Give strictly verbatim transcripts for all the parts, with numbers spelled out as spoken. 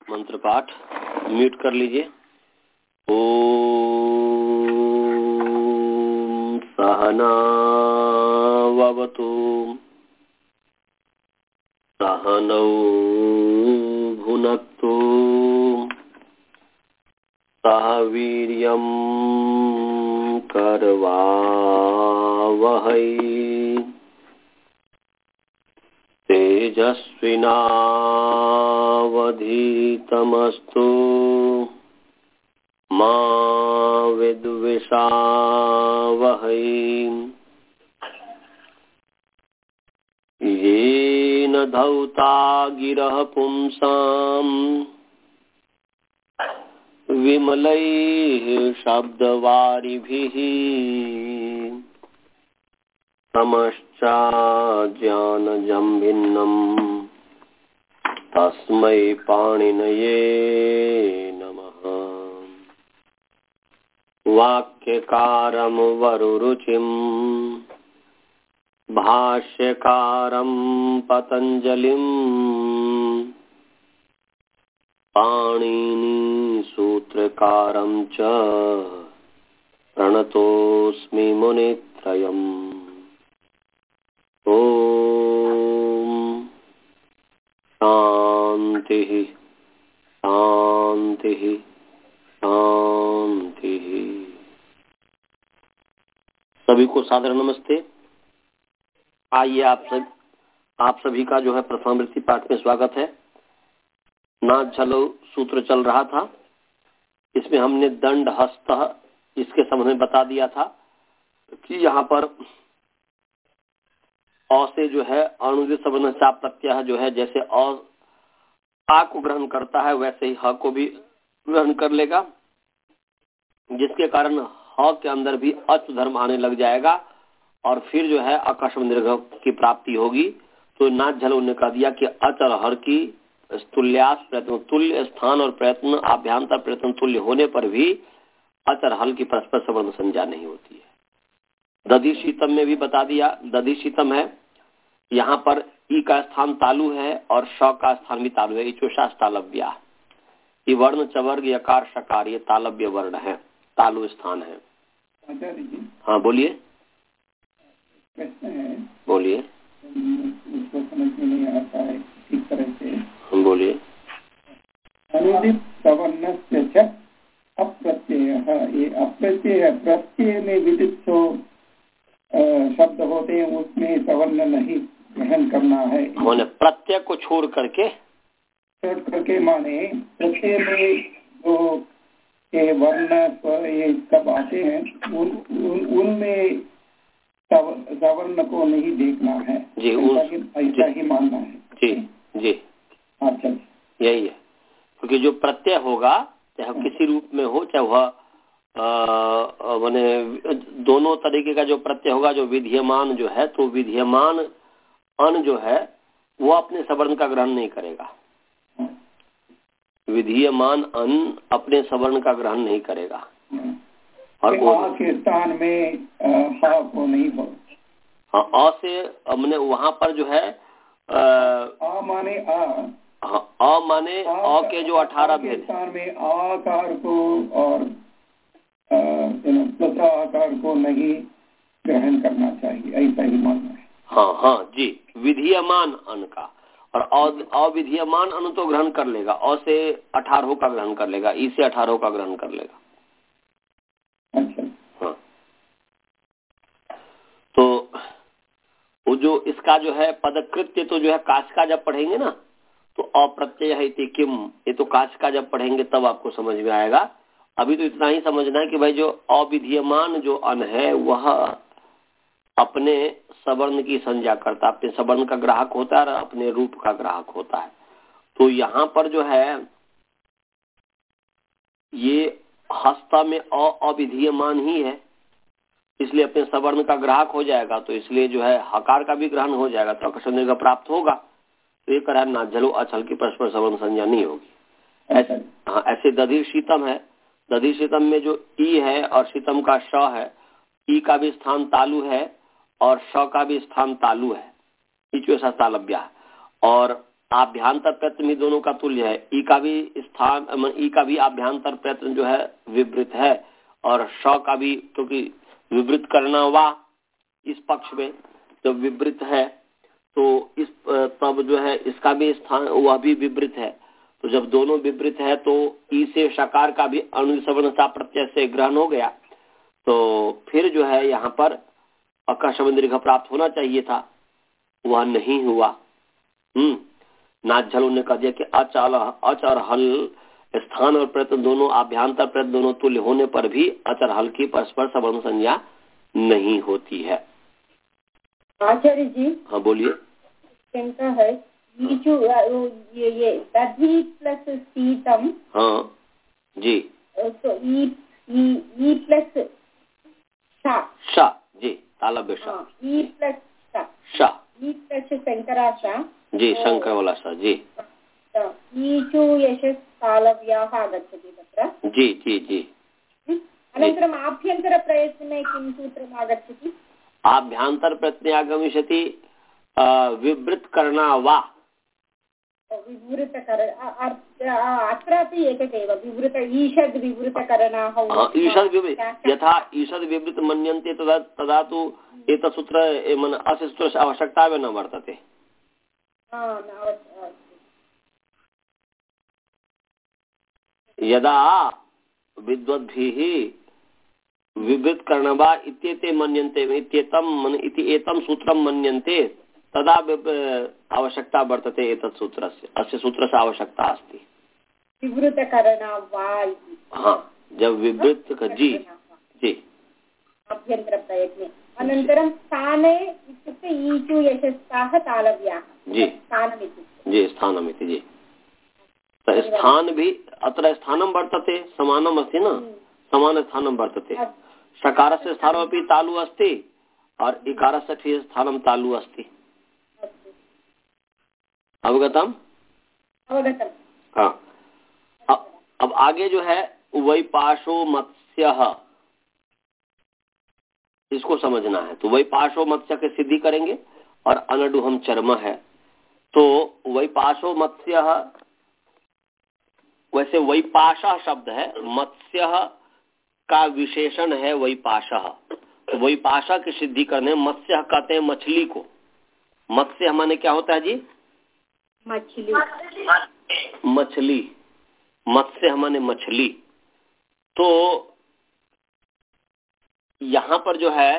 मंत्र पाठ म्यूट कर लीजिए। ओम सहनावतु सहनौ भुनक्तु सह वीर्यं करवावहै तेजस्विनावधीतमस्तु मा विद्विषावहै। येन धौता गिरः पुंसाम् विमलैः शब्दवारिभिः तमश्चाज्ञानजं भिन्नम् तस्मै पाणिनये नमः। वाक्यकारं वरुरुचिं भाष्यकारं पतञ्जलिं पाणिनि सूत्रकारं च प्रणतोऽस्मि मुनित्रयम्। ओम शांति शांति शांति। सभी को सादर नमस्ते। आइए आप सब आप सभी का जो है प्रथमावृत्ति पाठ में स्वागत है। नाथ झलो सूत्र चल रहा था, इसमें हमने दंड हस्त इसके संबंध में बता दिया था कि यहाँ पर अ से जो है अणुदित संबंध चा प्रत्यय जो है जैसे अ आ को ग्रहण करता है वैसे ही ह को भी ग्रहण कर लेगा, जिसके कारण ह के अंदर भी अच धर्म आने लग जाएगा और फिर जो है आकाशम दीर्घ की प्राप्ति होगी। तो नाथ झलो ने कह दिया कि अच और हर की तुल्यास प्रयत्न तुल्य स्थान और प्रयत्न आभ्यांतर प्रयत्न तुल्य होने पर भी अच और हल की परस्पर संबंध संज्ञा नहीं होती है। दधि शीतम में भी बता दिया, दधि शीतम है, यहाँ पर ई का स्थान तालु है और श का स्थान भी तालु है। इचोशास तालव्या, ये वर्ण चवर्ग यकार शकार ये तालव्य वर्ण है, तालु स्थान है। हाँ बोलिए बोलिए उसको समझ में नहीं आता है ठीक तरह से। बोलिए। अनुदित सवर्णस्य च अप्रत्ययः, ये अप्रत्यय प्रत्यय में विदित तो शब्द होते हैं उसमें सवर्ण नहीं ग्रहण करना है। होने प्रत्यय को छोड़ करके छोड़ करके माने प्रत्यय में जो ये वर्ण स्वर ये सब आते हैं उन उनमें सवर्ण को नहीं देखना है जी, ऐसा ही मानना है जी जी। अच्छा यही है, क्योंकि जो प्रत्यय होगा चाहे किसी रूप में हो चाहे वह माने दोनों तरीके का जो प्रत्यय होगा, जो विधीयमान जो है तो विधीयमान अन जो है वो अपने सवर्ण का ग्रहण नहीं करेगा। विधीयमान अन अपने सवर्ण का ग्रहण नहीं करेगा और आ के स्थान में हा को नहीं बोल। हाँ अ से हमने वहाँ पर जो है आ, आ माने आ हाँ अ माने अ के जो अठारह भेद स्थान में आकार को और आकार को नहीं ग्रहण करना चाहिए, ऐसा ही मानना है। हाँ हाँ जी, विधीयमान अन का और अविधीयमान अन तो ग्रहण कर लेगा, अ से अठारह का ग्रहण कर लेगा, ई से अठारह का ग्रहण कर लेगा। अच्छा हाँ तो वो जो इसका जो है पदकृत्य तो जो है काच का जब पढ़ेंगे ना तो अप्रत्यय है किम, ये तो काच का जब पढ़ेंगे तब आपको समझ में आएगा। अभी तो इतना ही समझना है कि भाई जो अविधीयमान जो अन है वह अपने सवर्ण की संज्ञा करता है, अपने सवर्ण का ग्राहक होता है और अपने रूप का ग्राहक होता है। तो यहाँ पर जो है ये हस्ता में अविधीयमान ही है, इसलिए अपने सवर्ण का ग्राहक हो जाएगा, तो इसलिए जो है हकार का भी ग्रहण हो जाएगा तो आकर्षण का प्राप्त होगा। तो ये करा ना झलो अचल की परस्पर सवर्ण संज्ञा नहीं होगी। ऐसे हाँ ऐसे दधि शीतम है, दधि शीतम में जो ई है और शीतम का श है, ई का भी स्थान तालु है और श का भी स्थान तालु है, इचो सा तालव्या। और आभ्यांतर प्रयत्न भी दोनों का तुल्य है। ई का भी स्थान ई का भी आभ्यांतर प्रयत्न जो है विवृत है और श का भी, क्योंकि विवृत करना वा इस पक्ष में जब विवृत है तो इस तब जो है इसका भी स्थान वह भी विवृत है। तो जब दोनों विवृत है तो ई से शकार का भी अणु सवर्ण सा प्रत्यय से ग्रहण हो गया, तो फिर जो है यहाँ पर अका शब्द दीर्घ प्राप्त होना चाहिए था, वह नहीं हुआ। हम्म नाचल ने कह दिया कि अचल अच और हल स्थान और प्रयत्न दोनों आभ्यांतर प्रयत्न दोनों तुल्य होने पर भी अच और हल की परस्पर संबंध संज्ञा नहीं होती है। आचार्य जी हाँ बोलिए। शंका है ये ये दधि प्लस शीतम। हाँ जी। तो ई ई ई प्लस शा शा जी तालव्य शा ई प्लस शा शा ई प्लस शंकरा शा जी शंकर वाला शा जी ईचु यशस् तालव्याः आगच्छति तत्र जी जी जी। अनन्तरम् आभ्यन्तरप्रयत्ने किं सूत्रम् आगच्छति? आभ्यन्तर प्रयत्ने आगमिष्यति विवृत करना वा विवृतकर अत्रापि एकमेव विवृत ईषद् विवृतकरणाः ईषद् यथा ईषद् विवृत मन्यन्ते तदा तदा तु एतत् सूत्र अस्य सूत्रस्य आवश्यकता एव न वर्तते। यदा विद्वद्भिः विवृत करणवा इत्येते मन्यन्ते इत्येतम् इति एतं सूत्रं मन्यन्ते तदा आवश्यकता वर्तते एतत् सूत्रस्य अस्य सूत्रस्य आवश्यकता अस्ति। विवृतकरणा वा। हाँ जब विवृत जी जी आभ्यन्तरप्रयत्ने अनन्तरं स्थाने इत्युक्ते ईचु यशस्ताः तालव्याः जी स्थानमिति जी स्थानमिति जी। स्थान भी अत्र स्थानं वर्तते समानम् अस्ति न समान स्थानं वर्तते। शकारस्य स्थानमपि तालु अस्ति और इकारस्य स्थानं तालु अस्ति। अवगतम अवगतम। हाँ अब आगे जो है वैपाशो मत्स्य इसको समझना है। तो वैपाशो मत्स्य की सिद्धि करेंगे और अनडुहम चर्म है। तो वैपाशो मत्स्य वैसे वैपाशा शब्द है, मत्स्य का विशेषण है वैपाशा। तो वैपाशा की सिद्धि करने मत्स्य कहते हैं मछली को। मत्स्य माने क्या होता है जी? मछली मछली मत्स्य माने मछली। तो यहाँ पर जो है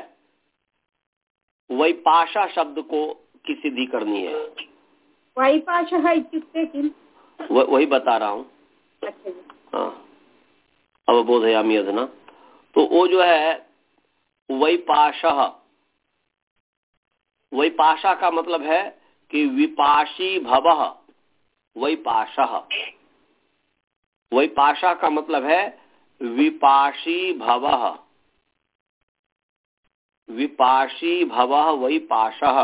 वैपाशा शब्द को की सिद्धि करनी है। वैपाशः इत्युक्ते किम? वही बता रहा हूँ। हाँ अवबोधयामि अधुना। तो वो जो है वैपाशः, वैपाशा का मतलब है कि विपाशी भवः। वैपाशः वैपाशा का मतलब है विपाशी भवः। विपाशी भवः वैपाशः।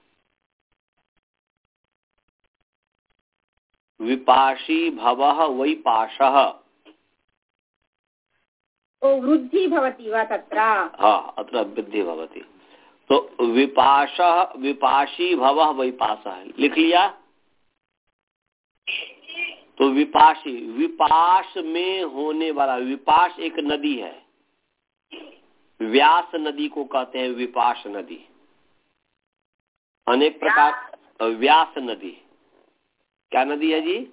विपाशी भवः वैपाशः। ओ वृद्धि भवति वा तत्र? हाँ अत्र वृद्धि भवति। तो विपाशः विपाशी भवः वैपाशः लिख लिया। तो विपाशी विपाश में होने वाला, विपाश एक नदी है, व्यास नदी को कहते हैं विपाश नदी। अनेक प्रकार व्यास नदी क्या नदी है जी?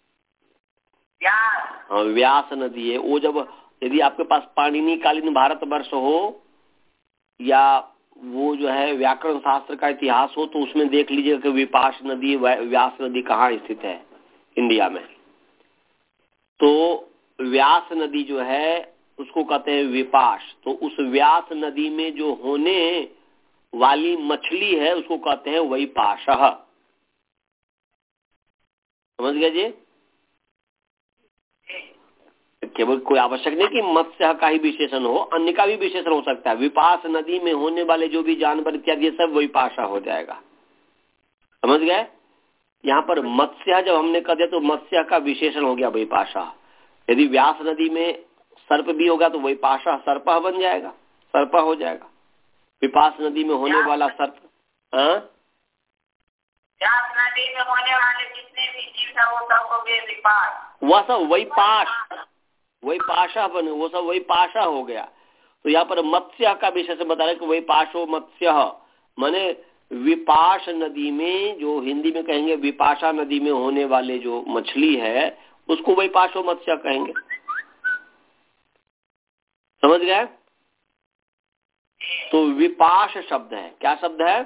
हाँ व्यास नदी है। वो जब यदि आपके पास पाणिनि कालीन भारतवर्ष हो या वो जो है व्याकरण शास्त्र का इतिहास हो तो उसमें देख लीजिएगा कि विपाश नदी व्यास नदी कहाँ स्थित है इंडिया में। तो व्यास नदी जो है उसको कहते हैं विपाश। तो उस व्यास नदी में जो होने वाली मछली है उसको कहते हैं वैपाशः। समझ गए जी? केवल कोई आवश्यक नहीं कि मत्स्य का ही विशेषण हो, अन्य का भी विशेषण हो सकता है। विपास नदी में होने वाले जो भी जानवर इत्यादि ये सब वैपाशा हो जाएगा। समझ गए? यहाँ पर मत्स्य जब हमने कह दिया तो मत्स्य का विशेषण हो गया वैपाशा। यदि व्यास नदी में सर्प भी होगा तो वैपाशा सर्प बन जाएगा, सर्प हो जाएगा। विपास नदी में होने वाला सर्प। हाँ व्यास नदी में होने वाले जितने भी जीव था वो सब हो गए विपास, वह सब वही पाश वही पाशा बने, वो सब वही पाशा हो गया। तो यहाँ पर मत्स्य का विषय से बता रहे कि वही पाशो मत्स्य, माने विपाश नदी में, जो हिंदी में कहेंगे विपाशा नदी में होने वाले जो मछली है उसको वही पाशो मत्स्य कहेंगे। समझ गए? तो विपाश शब्द है, क्या शब्द है?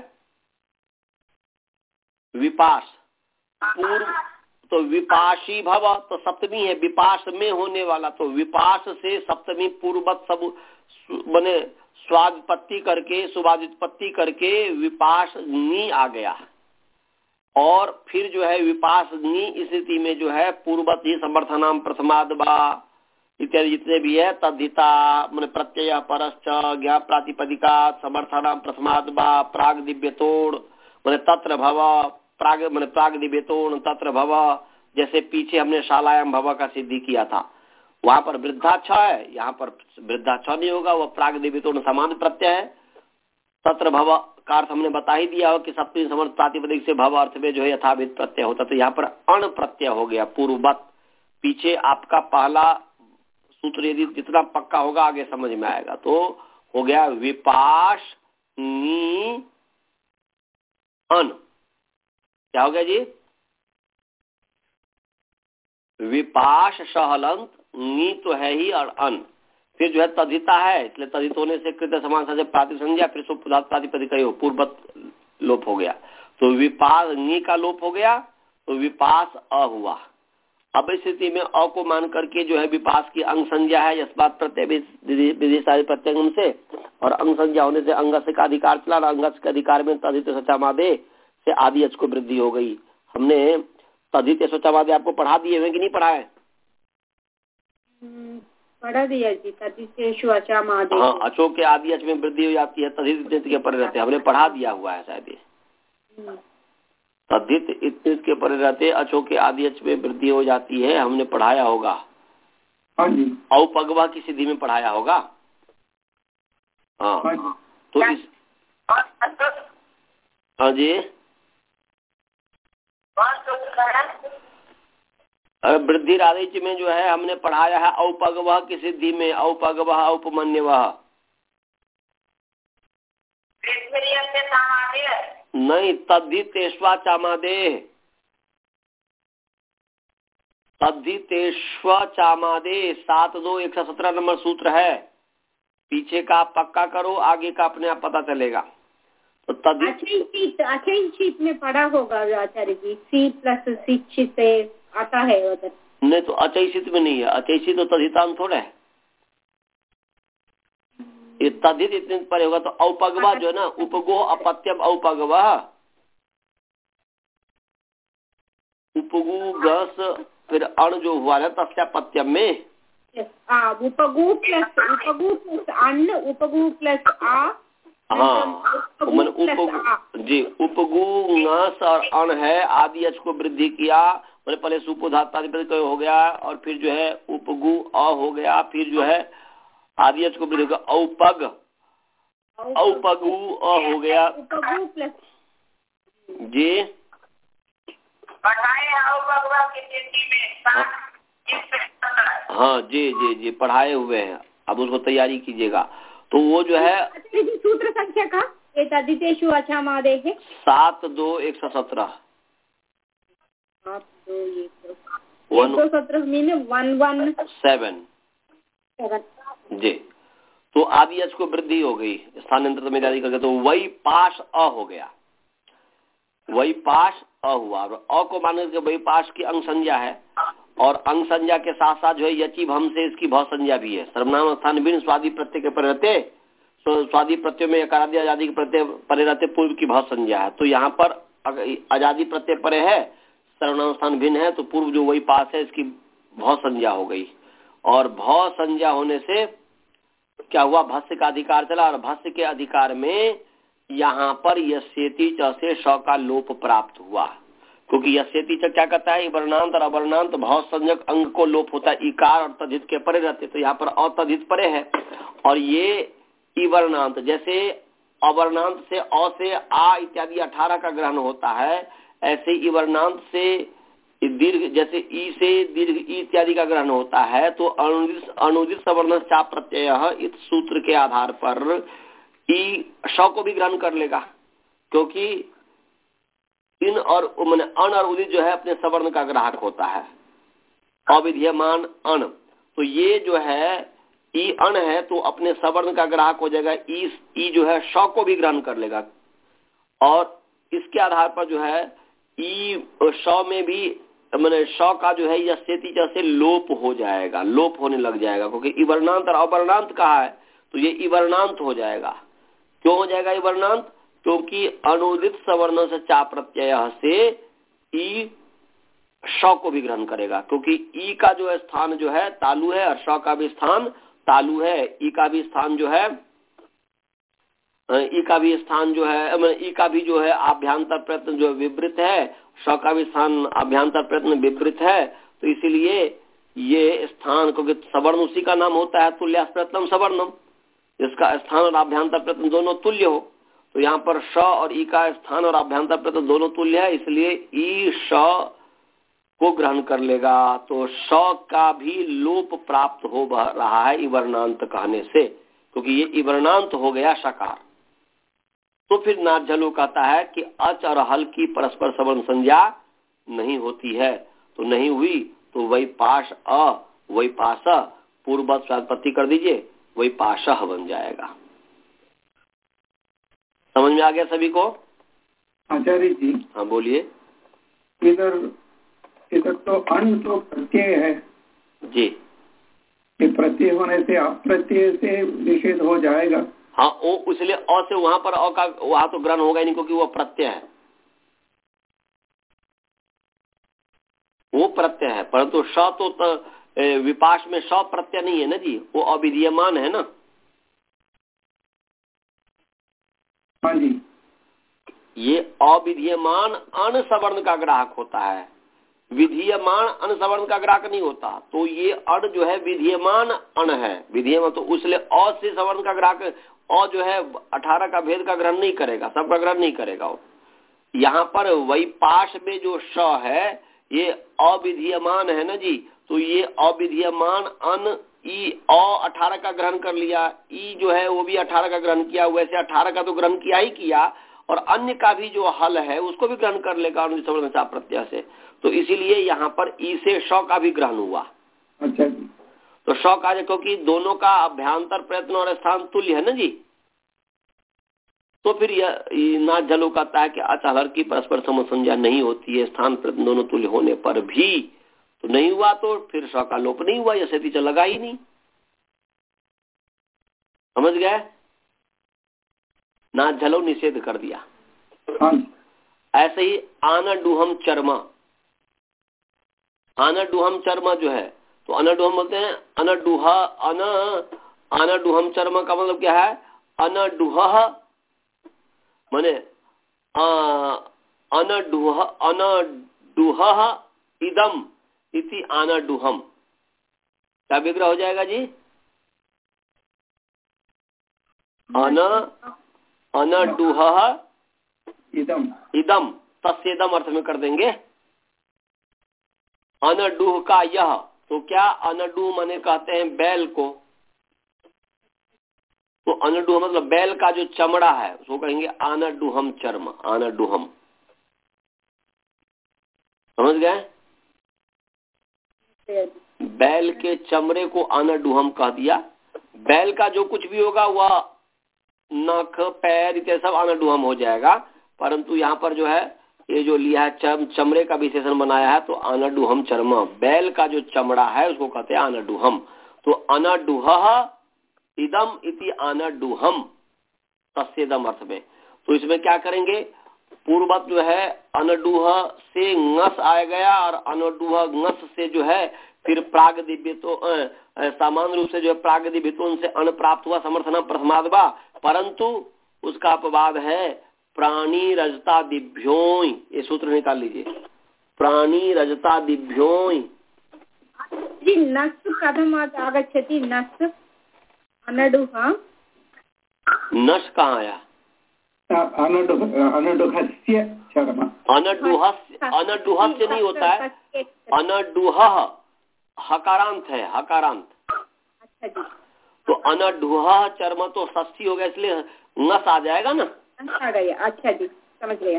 विपाश। पूर्व तो विपाशी भव तो सप्तमी है, विपाश में होने वाला, तो विपाश से सप्तमी पूर्ववत सब बने स्वादपत्ति करके सुभाजितपत्ति करके विपाश नी आ गया। और फिर जो है विपाश नी स्थिति में जो है पूर्ववत ही समर्थनाम प्रथमादवा इत्यादि जितने भी है तद्धिता मैंने प्रत्यय परश्च ज्ञा प्रातिपदिका समर्थनाम प्रथमादवा प्राग दिव्यतोड़ मैंने तत्र भव प्राग मैंने प्राग दिव्यतोड़ तत्र भव, जैसे पीछे हमने शालायाम भव का सिद्धि किया था, वहां पर वृद्धाक्ष है, यहाँ पर वृद्धाक्ष नहीं होगा, वह प्राग दिव्यतोड़ समान प्रत्यय है। तत्र भव का अर्थ हमने बता ही दिया हो कि सप्तमी समर्थ प्रातिपदिक से भव अर्थ में जो है यथाविध प्रत्यय होता, तो यहाँ पर अण प्रत्यय हो गया पूर्ववत। पीछे आपका पहला सूत्र यदि जितना पक्का होगा आगे समझ में आएगा। तो हो गया विपाश नी अन, क्या हो गया जी? विपाश सहलंत नी तो है ही और अन, फिर जो है तद्धिता है, इसलिए तद्धित होने से कृत समान से प्राति संज्ञा फिर सो प्रातिपदिक हो पूर्ववत लोप हो गया। तो विपास नी का लोप हो गया तो विपास अ हुआ। अब इस स्थिति में अ को मान करके जो है विपास की अंग संज्ञा है यस्मात् प्रत्यय विधि प्रत्यंग से, और अंग संज्ञा होने से अंगस का अधिकार चला, अंगस के अधिकार में तद्धित सचामादे से आदि अच को वृद्धि हो गई। हमने तद्धित सचामादे आपको पढ़ा दिए हुए कि नहीं पढ़ाए? पढ़ा दिया जी, तद्धित अचामादे। हाँ, अचो के आदि अच में वृद्धि हो जाती है, तद्धित के परे रहते, हमने पढ़ा दिया हुआ है शायद ये। तद्धित इतने के परे रहते अचो के आदि अच में वृद्धि हो जाती है, हमने पढ़ाया होगा। औपगवा की सिद्धि में पढ़ाया होगा। हाँ, तो इस हाँ जी वृद्धि आदेश में जो है हमने पढ़ाया है औपगवा की सिद्धि में, औपगवा औपमन्यवः नहीं, तद्धितेष्वा चामादे, तद्धितेष्वा चामादे सात दो एक सौ सत्रह नंबर सूत्र है। पीछे का आप पक्का करो, आगे का अपने आप पता चलेगा। तो तद्धित अच्छी शीट में पढ़ा होगा आचार्य जी, सी प्लस शिक्षित से आता है उधर। नहीं तो अचैषित में नहीं है, अचैषित तो तद्धितांत थोड़ा है, ये तद्धित इतने पर होगा। तो औपगवा जो है ना, उपगो अपत्यम औपगवा, उपगु गस फिर अण जो हुआ ना तस्यापत्यम में, उपगु प्लस उपगु प्लस अन्न उपगु प्लस आ, हाँ मन उपगु जी, उपगु ngस और अण है, आदि अच को वृद्धि किया, मैंने पहले सुपोधात हो गया और फिर जो है उपगु अ हो गया, फिर जो है आदि अच को वृद्धि होगा औपग, औपगु अ हो गया जी। हाँ जी जी जी पढ़ाए हुए हैं, अब उसको तैयारी कीजिएगा। तो वो जो है सूत्र संख्या का तद्धितेषु अचामादे है सात दो एक सौ सत्रह सात दो एक सौ सत्रह मीन वन वन सेवन जी। तो आदि अच को वृद्धि हो गई स्थानांतरित में जारी करके, तो वही पाश अ हो गया, वही पाश अ हुआ। अ को मान के वही पाश की अंग संज्ञा है, और अंग संज्ञा के साथ साथ जो है यची भम से इसकी भव संज्ञा भी है। सर्वनाम स्थान भिन्न स्वादि प्रत्यय के परे रहते, तो स्वादि प्रत्यय में अकारादि आजादी के प्रत्यय परे रहते पूर्व की भव संज्ञा है। तो यहाँ पर आजादी प्रत्यय परे है, सर्वनाम स्थान भिन्न है, तो पूर्व जो वही पास है इसकी भव संज्ञा हो गई, और भव संज्ञा होने से क्या हुआ, भस्य का अधिकार चला, और भस्य के अधिकार में यहाँ पर यस्येति च से श का लोप प्राप्त हुआ, क्योंकि यस्येति च क्या कहता है, वर्णांत और अवर्णांत भाव संज्ञक अंग को लोप होता है, इकार और तद्धित के परे रहते, तो यहाँ पर अतद्धित परे है, और ये इवर्णांत जैसे अवर्णांत से अ से आ इत्यादि अठारह का ग्रहण होता है, ऐसे इवर्णांत से दीर्घ, जैसे ई से दीर्घ ई इत्यादि का ग्रहण होता है, तो अनुदित अनुदित सवर्ण चाप प्रत्यय इस सूत्र के आधार पर ई श को भी ग्रहण कर लेगा, क्योंकि इन और मैंने अन और उदित जो है अपने सवर्ण का ग्राहक होता है। अविधीयमान अन, तो ये जो है ई अन है तो अपने सवर्ण का ग्राहक हो जाएगा। ई ई जो है श को भी ग्रहण कर लेगा, और इसके आधार पर जो है ई श में भी मैंने श का जो है यह सेती जैसे लोप हो जाएगा, लोप होने लग जाएगा, क्योंकि इवर्णांत और अवर्णांत कहा है तो ये इवर्णांत हो जाएगा। क्यों हो जाएगा इवर्णांत? क्योंकि अनुदित सवर्ण से चा प्रत्यय से ई श को भी ग्रहण करेगा, क्योंकि ई का जो है स्थान जो है तालु है और श का भी स्थान तालु है। ई का भी स्थान जो है ई का भी स्थान जो है ई का भी जो है आभ्यंतर प्रयत्न जो विपरीत है, श का भी स्थान आभ्यंतर प्रयत्न विपरीत है, तो इसीलिए ये स्थान, क्योंकि सवर्ण उसी का नाम होता है तुल्य प्रयत्नम सवर्णम, इसका स्थान और आभ्यंतर प्रयत्न दोनों तुल्य हो, तो यहाँ पर श और ई का स्थान और आभ्यंतर प्रयत्न दोनों तुल्य है, इसलिए ई श को ग्रहण कर लेगा। तो श का भी लोप प्राप्त हो रहा है इवर्णांत कहने से, क्योंकि ये इवर्णांत हो गया शकार। तो फिर नाझलो कहता है कि अच और हल की परस्पर सवर्ण संज्ञा नहीं होती है, तो नहीं हुई तो वही पाश अ वही पाश पूर्व उत्पत्ति कर दीजिए, वही पाश बन जाएगा। समझ में आ गया सभी को? आचार्य जी हाँ बोलिए। इधर इधर तो अन तो प्रत्यय है जी, कि प्रत्यय होने से अप्रत्यय से निषेध हो जाएगा। हाँ, ओ इसलिए अ से वहां पर अ का वहां तो ग्रहण होगा ही नहीं, क्योंकि वो प्रत्यय है, वो प्रत्यय है। परंतु श तो, तो विपाश में श प्रत्यय नहीं है ना जी, वो अविधीयमान है ना। हाँ जी, ये अविधीयमान अन सवर्ण का ग्राहक होता है, विधीयमान अन सवर्ण का ग्राहक नहीं होता। तो ये अण जो है विधीयमान अण है, विधीयमान, तो उसलिए अ से सवर्ण का ग्राहक, अ जो है अठारह का भेद का ग्रहण नहीं करेगा, सबका ग्रहण नहीं करेगा वो। यहाँ पर वही पाश में जो श है ये अविधीयमान है ना जी, तो ये अविधीयमान अन ई अ अठारह का ग्रहण कर लिया, ई जो है वो भी अठारह का ग्रहण किया, वैसे अठारह का तो ग्रहण किया ही किया, और अन्य का भी जो हल है उसको भी ग्रहण कर लेगा अनुदित सवर्ण चाप प्रत्यय से। तो इसीलिए यहाँ पर ई से श का भी ग्रहण हुआ। अच्छा जी, तो श का, क्योंकि दोनों का अभ्यंतर प्रयत्न और स्थान तुल्य है ना जी, तो फिर यह नाथ जलो कहता है कि अचहलर की परस्पर सम संज्ञा नहीं होती है, स्थान प्रयत्न दोनों तुल्य होने पर भी तो नहीं हुआ, तो फिर श का लोप नहीं हुआ, यह सेती लगा ही नहीं। समझ गए? नाथ जलो निषेध कर दिया। हाँ, ऐसे ही आनडुहम चर्मा, अनडुहम चर्मा जो है, तो अनडुहम बोलते हैं अनडुह अन अनडुहम चर्मा का मतलब क्या है? अनडुह माने अनडुह अनडुह इदम इति अनडुहम, क्या विग्रह हो जाएगा जी? अन अनडुह इदम इदम तस्येदम अर्थ में कर देंगे। अनडुह का यह, तो क्या अनडुह माने कहते हैं बैल को, तो अनडुह मतलब बैल का जो चमड़ा है उसको कहेंगे अनडुहम चर्म, अनडुहम। समझ गए? बैल के चमड़े को अनडुहम कह दिया। बैल का जो कुछ भी होगा वह नख पैर इत्यादि सब अनडुहम हो जाएगा, परंतु यहाँ पर जो है ये जो लिया है चम, चमड़े का विशेषण बनाया है, तो अनडुहम चर्म, बैल का जो चमड़ा है उसको कहते हैं अनडुहम। तो अनडुह इदम इति अनडुहम तस्येदम अर्थ में। तो इसमें क्या करेंगे? पूर्ववत जो है अनडुह से ngस आ गया, और अनडुह ngस से जो है फिर प्राग दिव्य, तो सामान्य रूप से जो है प्राग दिव्य तो उनसे अन प्राप्त हुआ समर्थना प्रथमादवा, परंतु उसका अपवाद है प्राणी रजता दिभ्योई, ये सूत्र निकाल लीजिए, प्राणी रजता दिभ्योई जी। नस कथमात् आगच्छति? नस अनडुह नश कहाँ आया? अनडुहस्य चर्म। अनडुहस्य अनडुहस्य नहीं होता है, अनडुह हकारांत है, हकारांत। अच्छा जी। तो अनडुह चर्म तो षष्ठी हो गया, इसलिए नस आ जाएगा ना। आ गया, अच्छा जी, समझ गया।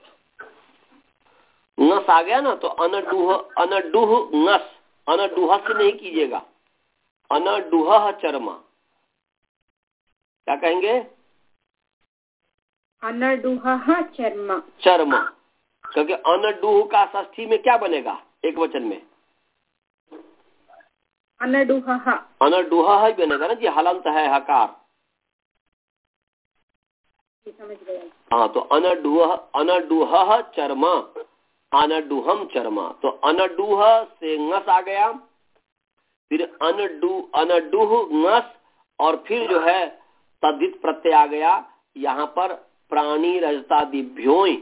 नस आ गया ना, तो अनडुह अनडुह नस, अनडुह से नहीं कीजिएगा, अनडुह चर्म। क्या कहेंगे? अनडुह चर्म। चर्म, क्योंकि अनडुह का षष्ठी में क्या बनेगा एक वचन में? अनडुह। अनडुह ही बनेगा ना जी, हलंत है हकार। समझ गया। हाँ, तो अनडुह अनडुह चर्म, अनडुहम चर्म। तो अनडुह से नस आ गया, फिर अनडु अनडुह नस, और फिर जो है तद्धित प्रत्यय आ गया। यहाँ पर प्राणी रजतादिभ्यों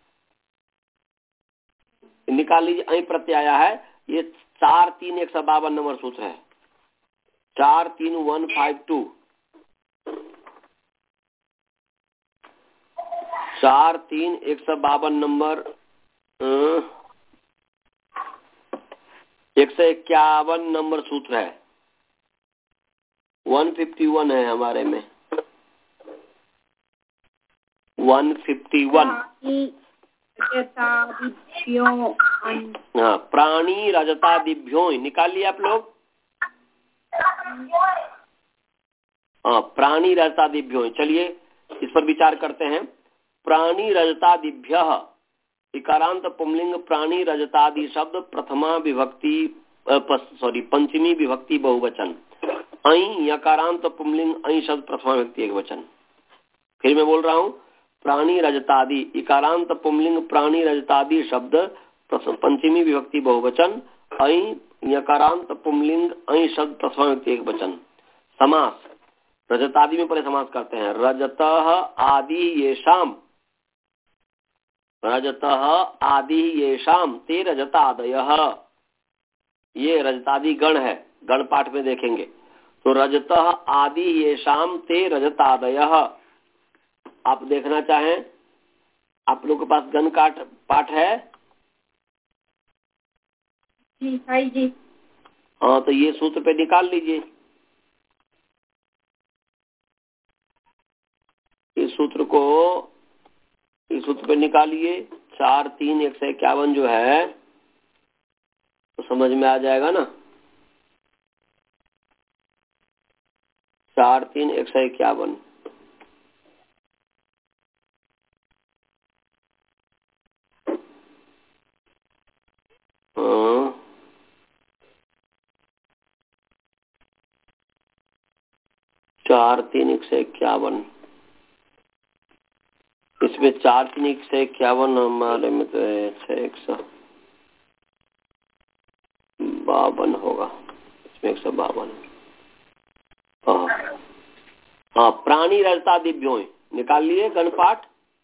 निकाल लीजिए, अं प्रत्यय आया है। ये चार तीन एक सौ बावन नंबर सूत्र है, चार तीन वन फाइव टू, चार तीन एक सौ बावन नंबर, एक सौ इक्यावन नंबर सूत्र है, वन फिफ्टी वन है हमारे में, वन फिफ्टी वन। हाँ, प्राणी रजतादिभ्यों निकाल लिया आप लोग। हाँ, प्राणी रजतादिभ्यों। चलिए इस पर विचार करते हैं। प्राणी रजतादिभ्य, इकारांत पुंलिंग प्राणी रजतादि शब्द प्रथमा विभक्ति सॉरी पंचमी विभक्ति बहुवचन। ऐं यकारांत पुंलिंग ऐं शब्द प्रथमा विभक्ति एक वचन। फिर मैं बोल रहा हूँ, प्राणी रजतादि इकारांत पुंलिंग प्राणी रजतादि शब्द पंचमी विभक्ति बहुवचन। ऐं यकारांत पुंलिंग ऐं शब्द प्रथमा विभक्ति एक वचन। समास रजतादि में पहले समास करते हैं। रजतः आदि येषाम, रजतः आदि येषाम ते रजतादयः, ये रजतादि गण है, गण पाठ में देखेंगे। तो रजतः आदि येषाम ते रजतादयः, आप देखना चाहें, आप लोग के पास गण काट पाठ है? जी भाई जी। हाँ, तो ये सूत्र पे निकाल लीजिए, इस सूत्र को, इस सूत्र पे निकालिए। चार तीन एक सौ इक्यावन जो है तो समझ में आ जाएगा ना। चार तीन एक सौ इक्यावन, चार तीन एक सौ इक्यावन, इसमें चार तीन एक सौ इक्यावन हमारे में तो है एक सौ बावन होगा, इसमें एक सौ बावन। हाँ हाँ, प्राणी रजतादिभ्यों निकाल लिए गण पाठ।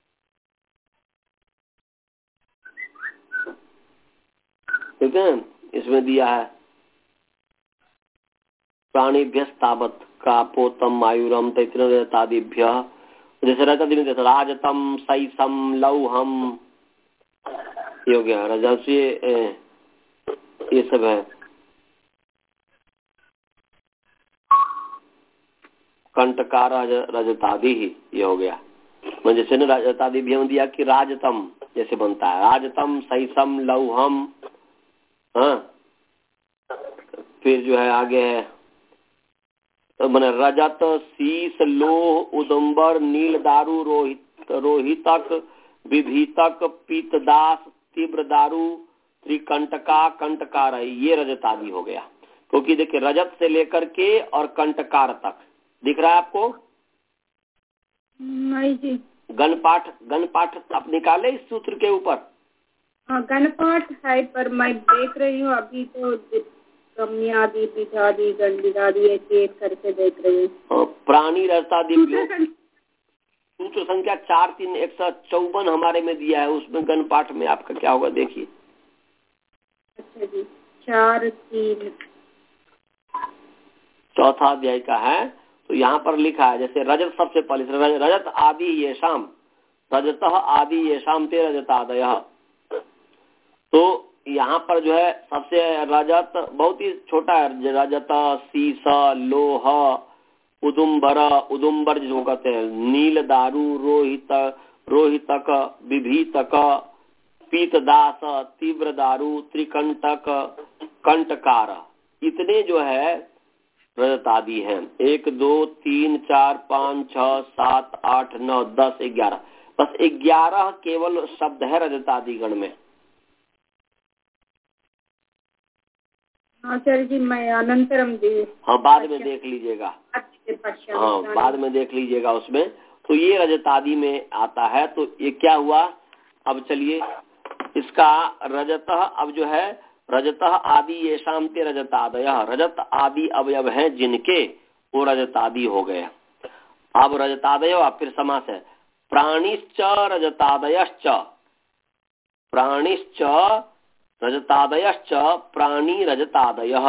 ठीक है, इसमें दिया है प्राणीभ्यस्तावत कापोतम मायूरम तैत्र रजतादिभ्य, जैसे रजतादि में राजतम सैसम लौहम, ये हो गया रजसी, ये सब है। कंटकार रजतादि ही ये हो गया। मैं जैसे ने रजतादि भी हम दिया कि राजतम जैसे बनता है, राजतम सैसम लौहम। हाँ, फिर जो है आगे है तो मैंने रजत शीस लोह उदम्बर नील दारू रोहित रोहितक विभीतक पीतदास तीव्र दारू त्रिकंटका कंटकार, ये रजतादि हो गया। क्योंकि देखिए रजत से लेकर के और कंटकार तक दिख रहा है आपको? नहीं जी। गण पाठ गण पाठ आप निकाले इस सूत्र के ऊपर? हाँ, गण पाठ है, पर मैं देख रही हूँ अभी तो कम्यादि पीठादि गंडिदादि एक एक करके देख रही हूँ। प्राणी रजतादि सूत्र संख्या चार तीन एक सौ चौवन हमारे में दिया है, उसमें गण पाठ में आपका क्या होगा देखिए। अच्छा जी, चार तीन चौथा अध्याय का है। तो यहाँ पर लिखा है जैसे रजत सबसे पहले रजत आदि ये शाम, रजतः आदि येषाम ते रजतादयः। तो यहाँ पर जो है सबसे रजत बहुत ही छोटा है, रजत, सीसा, लोह, उदुम्बर, उदुम्बर जिसको कहते हैं, नील दारू, रोहित, रोहितक, विभीतक, पीतदास, तीव्र दारू, त्रिकंटक, कंटकार, इतने जो है रजत आदि हैं। एक दो तीन चार पाँच छह सात आठ नौ दस ग्यारह, बस ग्यारह केवल शब्द है रजत आदि गण में। आचार्य जी मैं अनंतरम दे हाँ बाद में देख लीजिएगा, हाँ बाद में देख लीजिएगा उसमें। तो ये रजत आदि में आता है। तो ये क्या हुआ, अब चलिए इसका रजत, अब जो है रजत आदि ये शांति रजतादय, रजत आदि अवयव हैं जिनके, वो रजत आदि हो गए। अब रजतादय अब फिर समास है, प्राणिश्च रजतादयश्च, प्राणिश्च रजतादयश्च, प्राणी रजतादयः,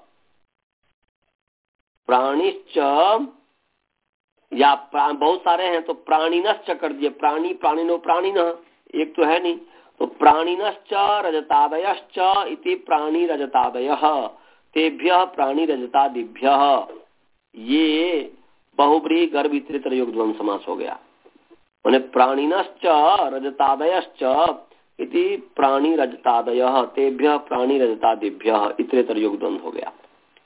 प्राणिश्च या बहुत सारे हैं तो प्राणिनश्च कर दिए, प्राणी प्राणिनो प्राणिनः, एक तो है नहीं, तो प्राणिनश्च रजतादयश्च इति प्राणी रजतादयः, तेभ्यः प्राणी रजतादिभ्यः, ये बहुब्रीहि गर्भ इतरेतर योग द्वंद्व समास हो गया। माने प्राणिनश्च रजतादयश्च इति प्राणी रजतादयः, तेभ्यः प्राणी रजतादिभ्यः, इतरेतर योग द्वंद्व हो गया।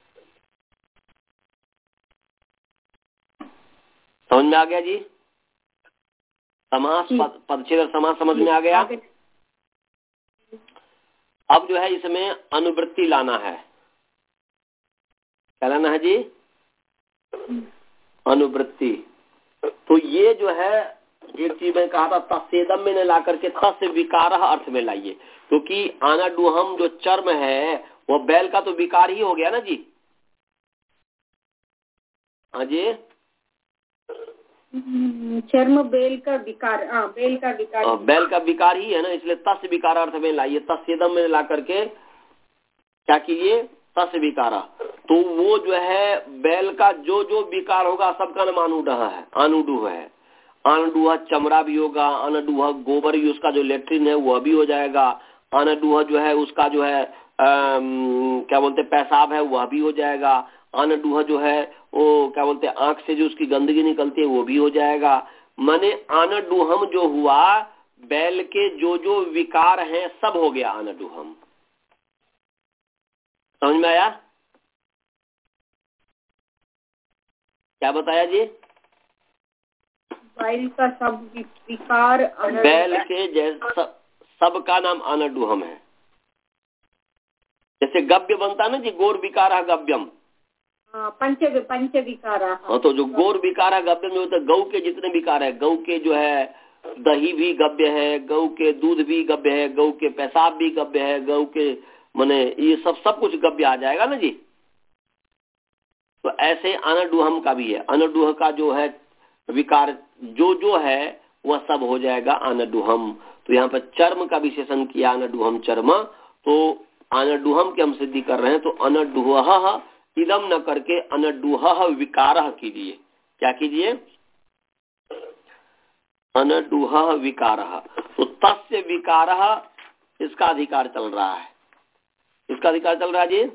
समझ में आ गया जी? समास पद, पदच्छेद और समास समझ में आ गया। अब जो है इसमें अनुवृत्ति लाना है। क्या लाना है जी? अनुवृत्ति। तो ये जो है एक चीज मैं कहा था, तस्सेदम में न ला करके तस् विकार अर्थ में लाइए, क्योंकि तो आनाडुहम जो चर्म है वो बैल का तो विकार ही हो गया ना जी। हाँ जी, चर्म बेल का विकार, हाँ बेल का विकार, आ, बैल का विकार ही है ना, इसलिए तस् विकार अर्थ में लाइए, तस्सेदम में ला करके क्या कीजिए, तस् विकार। तो वो जो है बैल का जो जो विकार होगा सबका नाम अनुडह है, अनुडुह है। अनडुह चमड़ा भी होगा, अनडुह गोबर भी, उसका जो लेट्रिन है वह भी हो जाएगा, अनडुह जो है उसका जो है आम, क्या बोलते पेशाब है वह भी हो जाएगा, अनडुह जो है वो क्या बोलते आंख से जो उसकी गंदगी निकलती है वो भी हो जाएगा। माने अनडुहम जो हुआ, बैल के जो जो विकार हैं सब हो गया अनडुहम। समझ में आया? क्या बताया जी? बैल का सब विकार, बैल के जैसा सब का नाम अनडुहम है। जैसे गव्य बनता है ना जी, गोर विकार गव्यम, पंच पंच विकार। हाँ, तो जो गोर विकार गव्यम जो होता है, गौ के जितने विकार है, गौ के जो है दही भी गव्य है, गौ के दूध भी गव्य है, गौ के पेशाब भी गव्य है, गौ के माने ये सब सब कुछ गव्य आ जाएगा ना जी। तो ऐसे अनडुहम का भी है, अनडुह का जो है विकार जो जो है वह सब हो जाएगा अनडुहम। तो यहाँ पर चर्म का विशेषण किया, अनडुहम चर्म, तो अनडुहम की हम सिद्धि कर रहे हैं। तो अनडुह इदम न करके अनडुह विकारः कीजिए। क्या कीजिए? अनडुह विकारः। तो तस्य विकारः, इसका अधिकार चल रहा है, इसका अधिकार चल रहा है जी,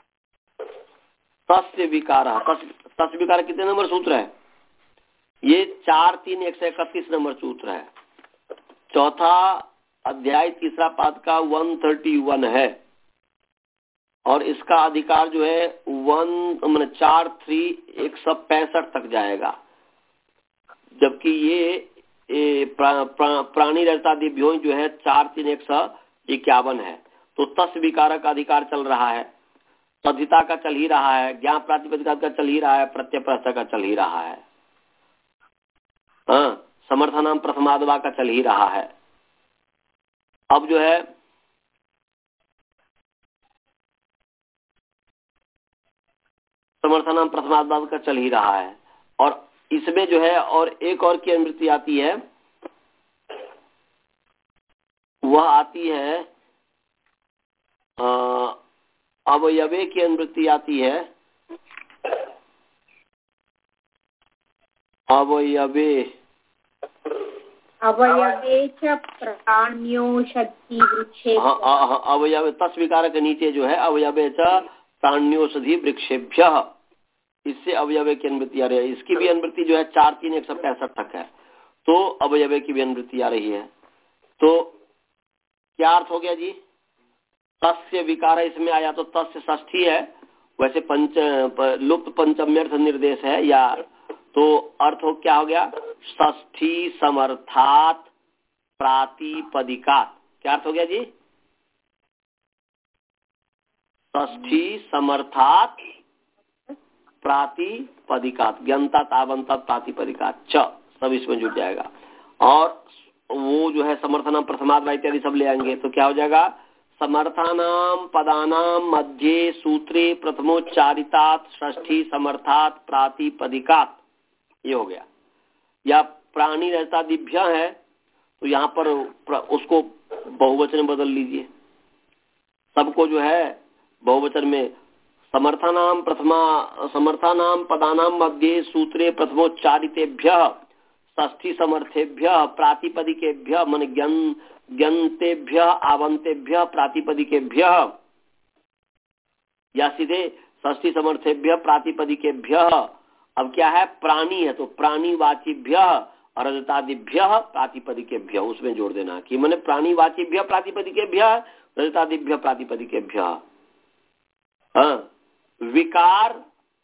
तस्य विकारः। तस्य विकार कितने नंबर सूत्र है? ये चार तीन एक सौ इकतीस नंबर सूत्र है, चौथा अध्याय तीसरा पाद का वन थर्टी वन है, और इसका अधिकार जो है वन मतलब चार थ्री एक सौ पैंसठ तक जाएगा। जबकि ये, ये प्रा, प्रा, प्राणी रजतादिभ्यो जो है चार तीन एक सौ इक्यावन है। तो तस् विकार का अधिकार चल रहा है, तद्धिता का चल ही रहा है, ज्ञान प्रातिपदिका का चल ही रहा है, प्रत्यय प्रत्यय का चल ही रहा है, हाँ, समर्थनाम प्रथमादवा का चल ही रहा है। अब जो है समर्थनाम प्रथमादवा का चल ही रहा है, और इसमें जो है और एक और की अनुवृत्ति आती है, वह आती है अवयवे की अनुवृत्ति आती है, अवयवे अवयवे च प्राण्योषधि वृक्षे। हाँ हाँ, अवयव तस् विकार के नीचे जो है अवयवे च प्राण्योषधि वृक्षेभ्य, इससे अवयवे की अनुवृत्ति आ रही है। इसकी भी अनुवृत्ति जो है चार तीन एक सौ पैंसठ तक है, तो अवयवे की भी अनुवृत्ति आ रही है। तो क्या अर्थ हो गया जी? तस्य विकार इसमें आया तो तस्य षष्ठी है, वैसे पंच लुप्त पंचम्यर्थ निर्देश है या, तो अर्थ हो क्या हो गया? षष्ठी समर्थात प्रातिपदिकात। क्या अर्थ हो गया जी? षष्ठी समर्थात प्रातिपदिकात, ज्ञानता तावंता प्रातिपदिकात च, सब इसमें जुड़ जाएगा। और वो जो है समर्थनाम प्रथमाद्वा इत्यादि सब ले आएंगे तो क्या हो जाएगा? समर्थानाम पदानाम मध्य सूत्रे प्रथमोच्चारितात षष्ठी समर्थात प्रातिपदिकात, ये हो गया। या प्राणी रहता दिभ्य है तो यहाँ पर उसको बहुवचन में बदल लीजिए, सबको जो है बहुवचन में समर्थानाम प्रथमा समर्थानाम पदानाम मध्य सूत्रे प्रथमोच्चारितेभ्य षष्ठी समर्थेभ्य प्रातिपदिकेभ्य मन ज्ञान ज्ञानतेभ्य आवंतेभ्य प्रातिपदिकेभ्य, या सीधे षष्ठी समर्थेभ्य प्रातिपदिकेभ्य। अब क्या है? प्राणी है तो प्राणीवाचिभ्य और रजतादिभ्य प्रातिपदिकेभ्य, उसमें जोड़ देना कि मैंने प्राणीवाचिभ्य प्रातिपदिकेभ्य रजतादिभ्य प्रातिपदिकेभ्य। हाँ, विकार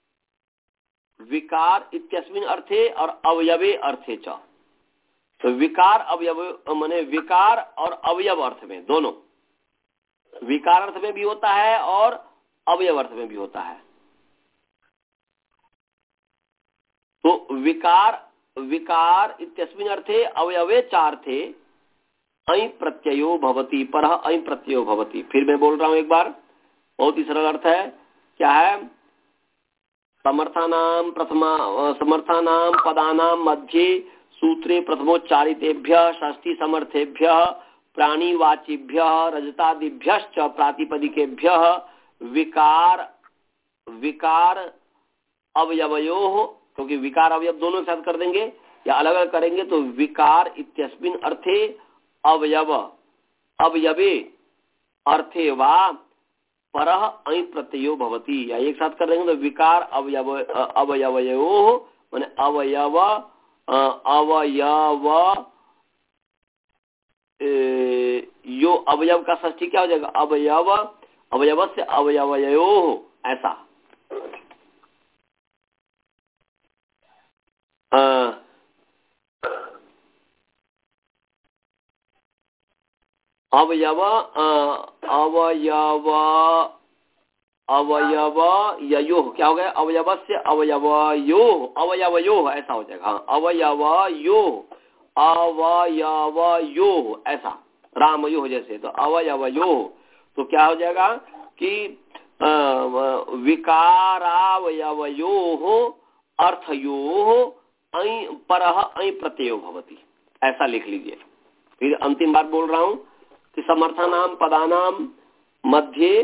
विकार इत्यस्मिन् अर्थे और अवयवे अर्थे च, तो विकार अवयव माने विकार और अवयव अर्थ में, दोनों विकार अर्थ में भी होता है और अवयव अर्थ में भी होता है। तो विकार विकार इत्यस्मिन् अर्थे अवयवे चार्थे ऐ प्रत्ययो भवति, परः ऐ प्रत्ययो भवति। फिर मैं बोल रहा हूं एक बार, बहुत ही सरल अर्थ है। क्या है? समर्थानाम प्रथमा समर्थानाम पदानाम मध्ये सूत्रे प्रथमोच्चारितेभ्य षष्ठी समर्थेभ्य प्राणीवाचिभ्य रजतादिभ्यश्च प्रातिपदिकेभ्य विकार विकार अवयवयोः, क्योंकि विकार अवयव दोनों साथ कर देंगे या अलग अलग करेंगे तो विकार इत्यस्मिन् अर्थे अवयव अवयवे अर्थे वा परः ऐ प्रत्ययो भवति, या एक साथ कर देंगे तो विकार अवयव अवयवयोः माने अवयव अवयव यो अवयव का षष्ठी क्या हो जाएगा? अवयव अवयव से अवयवयोः, ऐसा। अवयव अवयव अवयव ययोः, क्या हो गया? अवयव से अवयवयोः अवयवयोः, ऐसा हो जाएगा। हाँ, अवयवयोः अवयवयोः, ऐसा रामयोः जैसे, तो अवयवयोः। तो क्या हो जाएगा कि विकारावयवयोः अर्थयोः ऐ परः ऐ प्रत्ययो भवति, ऐसा लिख लीजिए। फिर अंतिम बार बोल रहा हूं कि समर्थानाम पदानाम मध्ये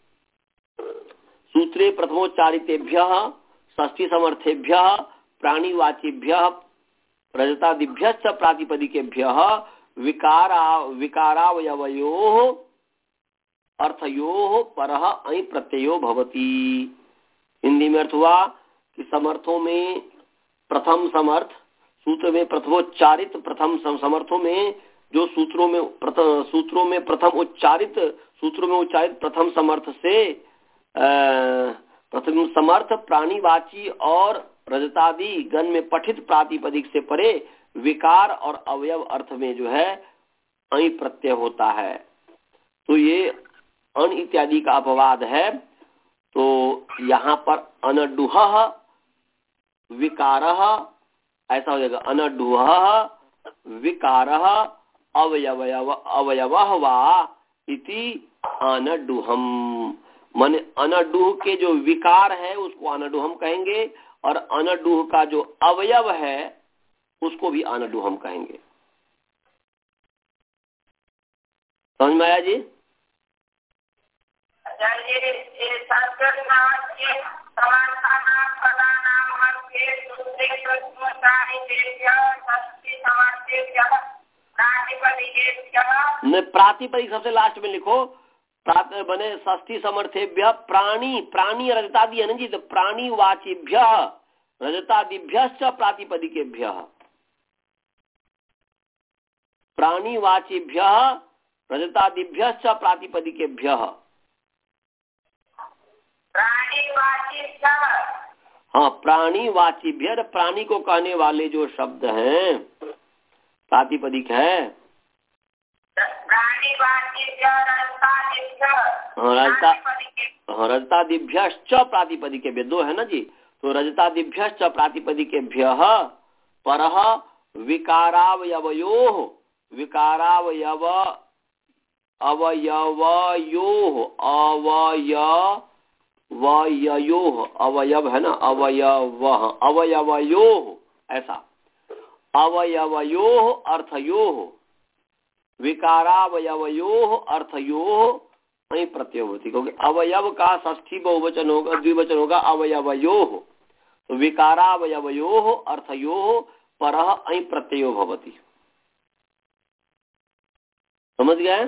सूत्रे प्रथमोच्चारितेभ्यः षष्ठी समर्थेभ्यः प्राणीवाचिभ्यः रजतादिभ्यश्च प्रातिपदिकेभ्यः विकारा विकारावयवयोः अर्थयोः परः ऐ प्रत्ययो भवति। हिंदी में अर्थ हुआ कि समर्थों में प्रथम समर्थ, सूत्र में प्रथमोच्चारित प्रथम समर्थों में जो सूत्रों में प्रथम सूत्रों में प्रथम उच्चारित सूत्रों में उच्चारित प्रथम समर्थ से प्रथम समर्थ प्राणीवाची और रजतादि गण में पठित प्रातिपदिक से परे विकार और अवयव अर्थ में जो है ऐ प्रत्यय होता है। तो ये अन इत्यादि का अपवाद है। तो यहाँ पर अनडुह विकारः, ऐसा हो जाएगा। अनडुह विकारः अवयव अवयवः वा इति अनडुहम, माने अनडुह के जो विकार है उसको अनडुहम कहेंगे और अनडुह का जो अवयव है उसको भी अनडुहम कहेंगे। समझ में आया जी? न प्रातिपदिक सबसे लास्ट में लिखो, बने षष्ठी समर्थेभ्य प्राणी, प्राणी रजतादि है ना जी, तो प्राणी वाचिभ्य रजतादिभ्य प्रातिपदिकेभ्य, प्राणी वाचिभ्य रजतादिभ्य प्रातिपदिकेभ्य। हाँ, प्राणी वाचिभ्य, प्राणी को कहने वाले जो शब्द हैं प्रातिपदिक है। हाँ, रजतादिभ्यश्च प्रातिपदिकेभ्य, दो है ना जी, तो रजतादिभ्यश्च प्रातिपदिकेभ्य परः विकारावयवयोः, विकारावयव अवयवयोः, अवयवयोः, अवयव है ना, अवयव अवयवयोः, ऐसा अवयवयोः अर्थयोः, विकारावयवयोः अर्थयोः अयि प्रत्यय होती, क्योंकि अवयव का षष्ठी बहुवचन होगा, द्विवचन होगा अवयवयोः, तो विकारावयवयोः अर्थयोः परः अयि प्रत्ययो भवति। समझ गए?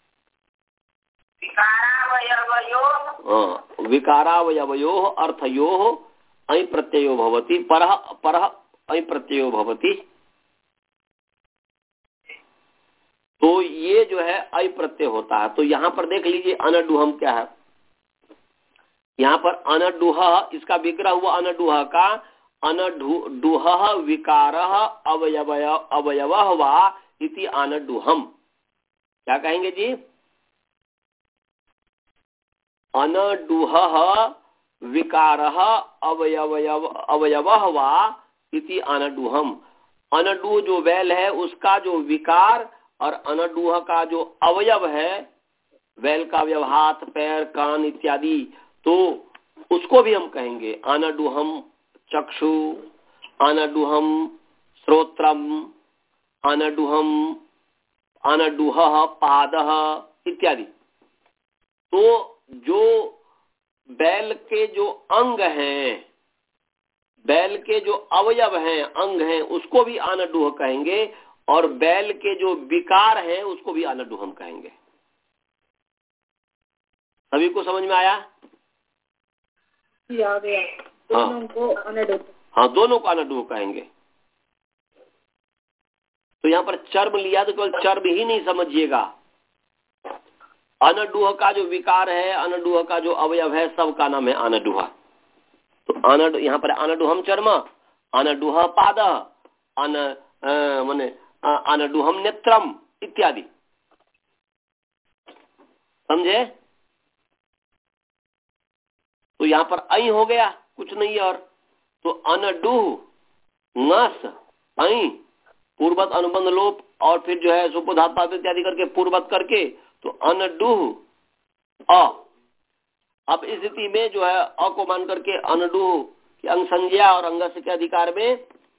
हाँ, विकारावयवयोः अर्थयोः अयि प्रत्ययो भवति, परः परः अयि प्रत्ययो भवति। तो ये जो है अयि प्रत्यय होता है। तो यहाँ पर देख लीजिए अनडुहम क्या है। यहाँ पर अनडुह, इसका विग्रह हुआ अनडुह का, अनडुह विकारः अवयवय अवयवः वा इति अनडुहम। क्या कहेंगे जी? अनडुह विकारः अवयवयव अवयवः वा इति अनडुहम। अनडुह जो बैल है उसका जो विकार और अनडुह का जो अवयव है, बैल का अवयव हाथ पैर कान इत्यादि, तो उसको भी हम कहेंगे अनडुहम चक्षु, अनडुहम श्रोत्रम, अनडुहम अनडुह पादः इत्यादि। तो जो बैल के जो अंग हैं, बैल के जो अवयव हैं, अंग हैं, उसको भी अनडुह कहेंगे, और बैल के जो विकार हैं उसको भी अनडुहम कहेंगे। सभी को समझ में आया? आ गया। दोनों को अनडुह। हाँ, दोनों को अनडुह कहेंगे। तो यहाँ पर चर्म लिया तो केवल चर्म ही नहीं समझिएगा, अनडुह का जो विकार है, अनडुह का जो अवयव है, सब का नाम है अनडुह। तो अनड यहाँ पर अनडुहम चर्म, अनडुह पाद, अन माने अनडुहम नेत्रम इत्यादि। समझे? तो यहाँ पर अई हो गया, कुछ नहीं और। तो अनडुह नस अई पूर्वत अनुबंध लोप, और फिर जो है सुपोधात इत्यादि करके पूर्वत करके, तो अनडुह अ। अब इस स्थिति में जो है अ को मान करके अनडुह की अंग संज्ञा और अंगस्य के अधिकार में,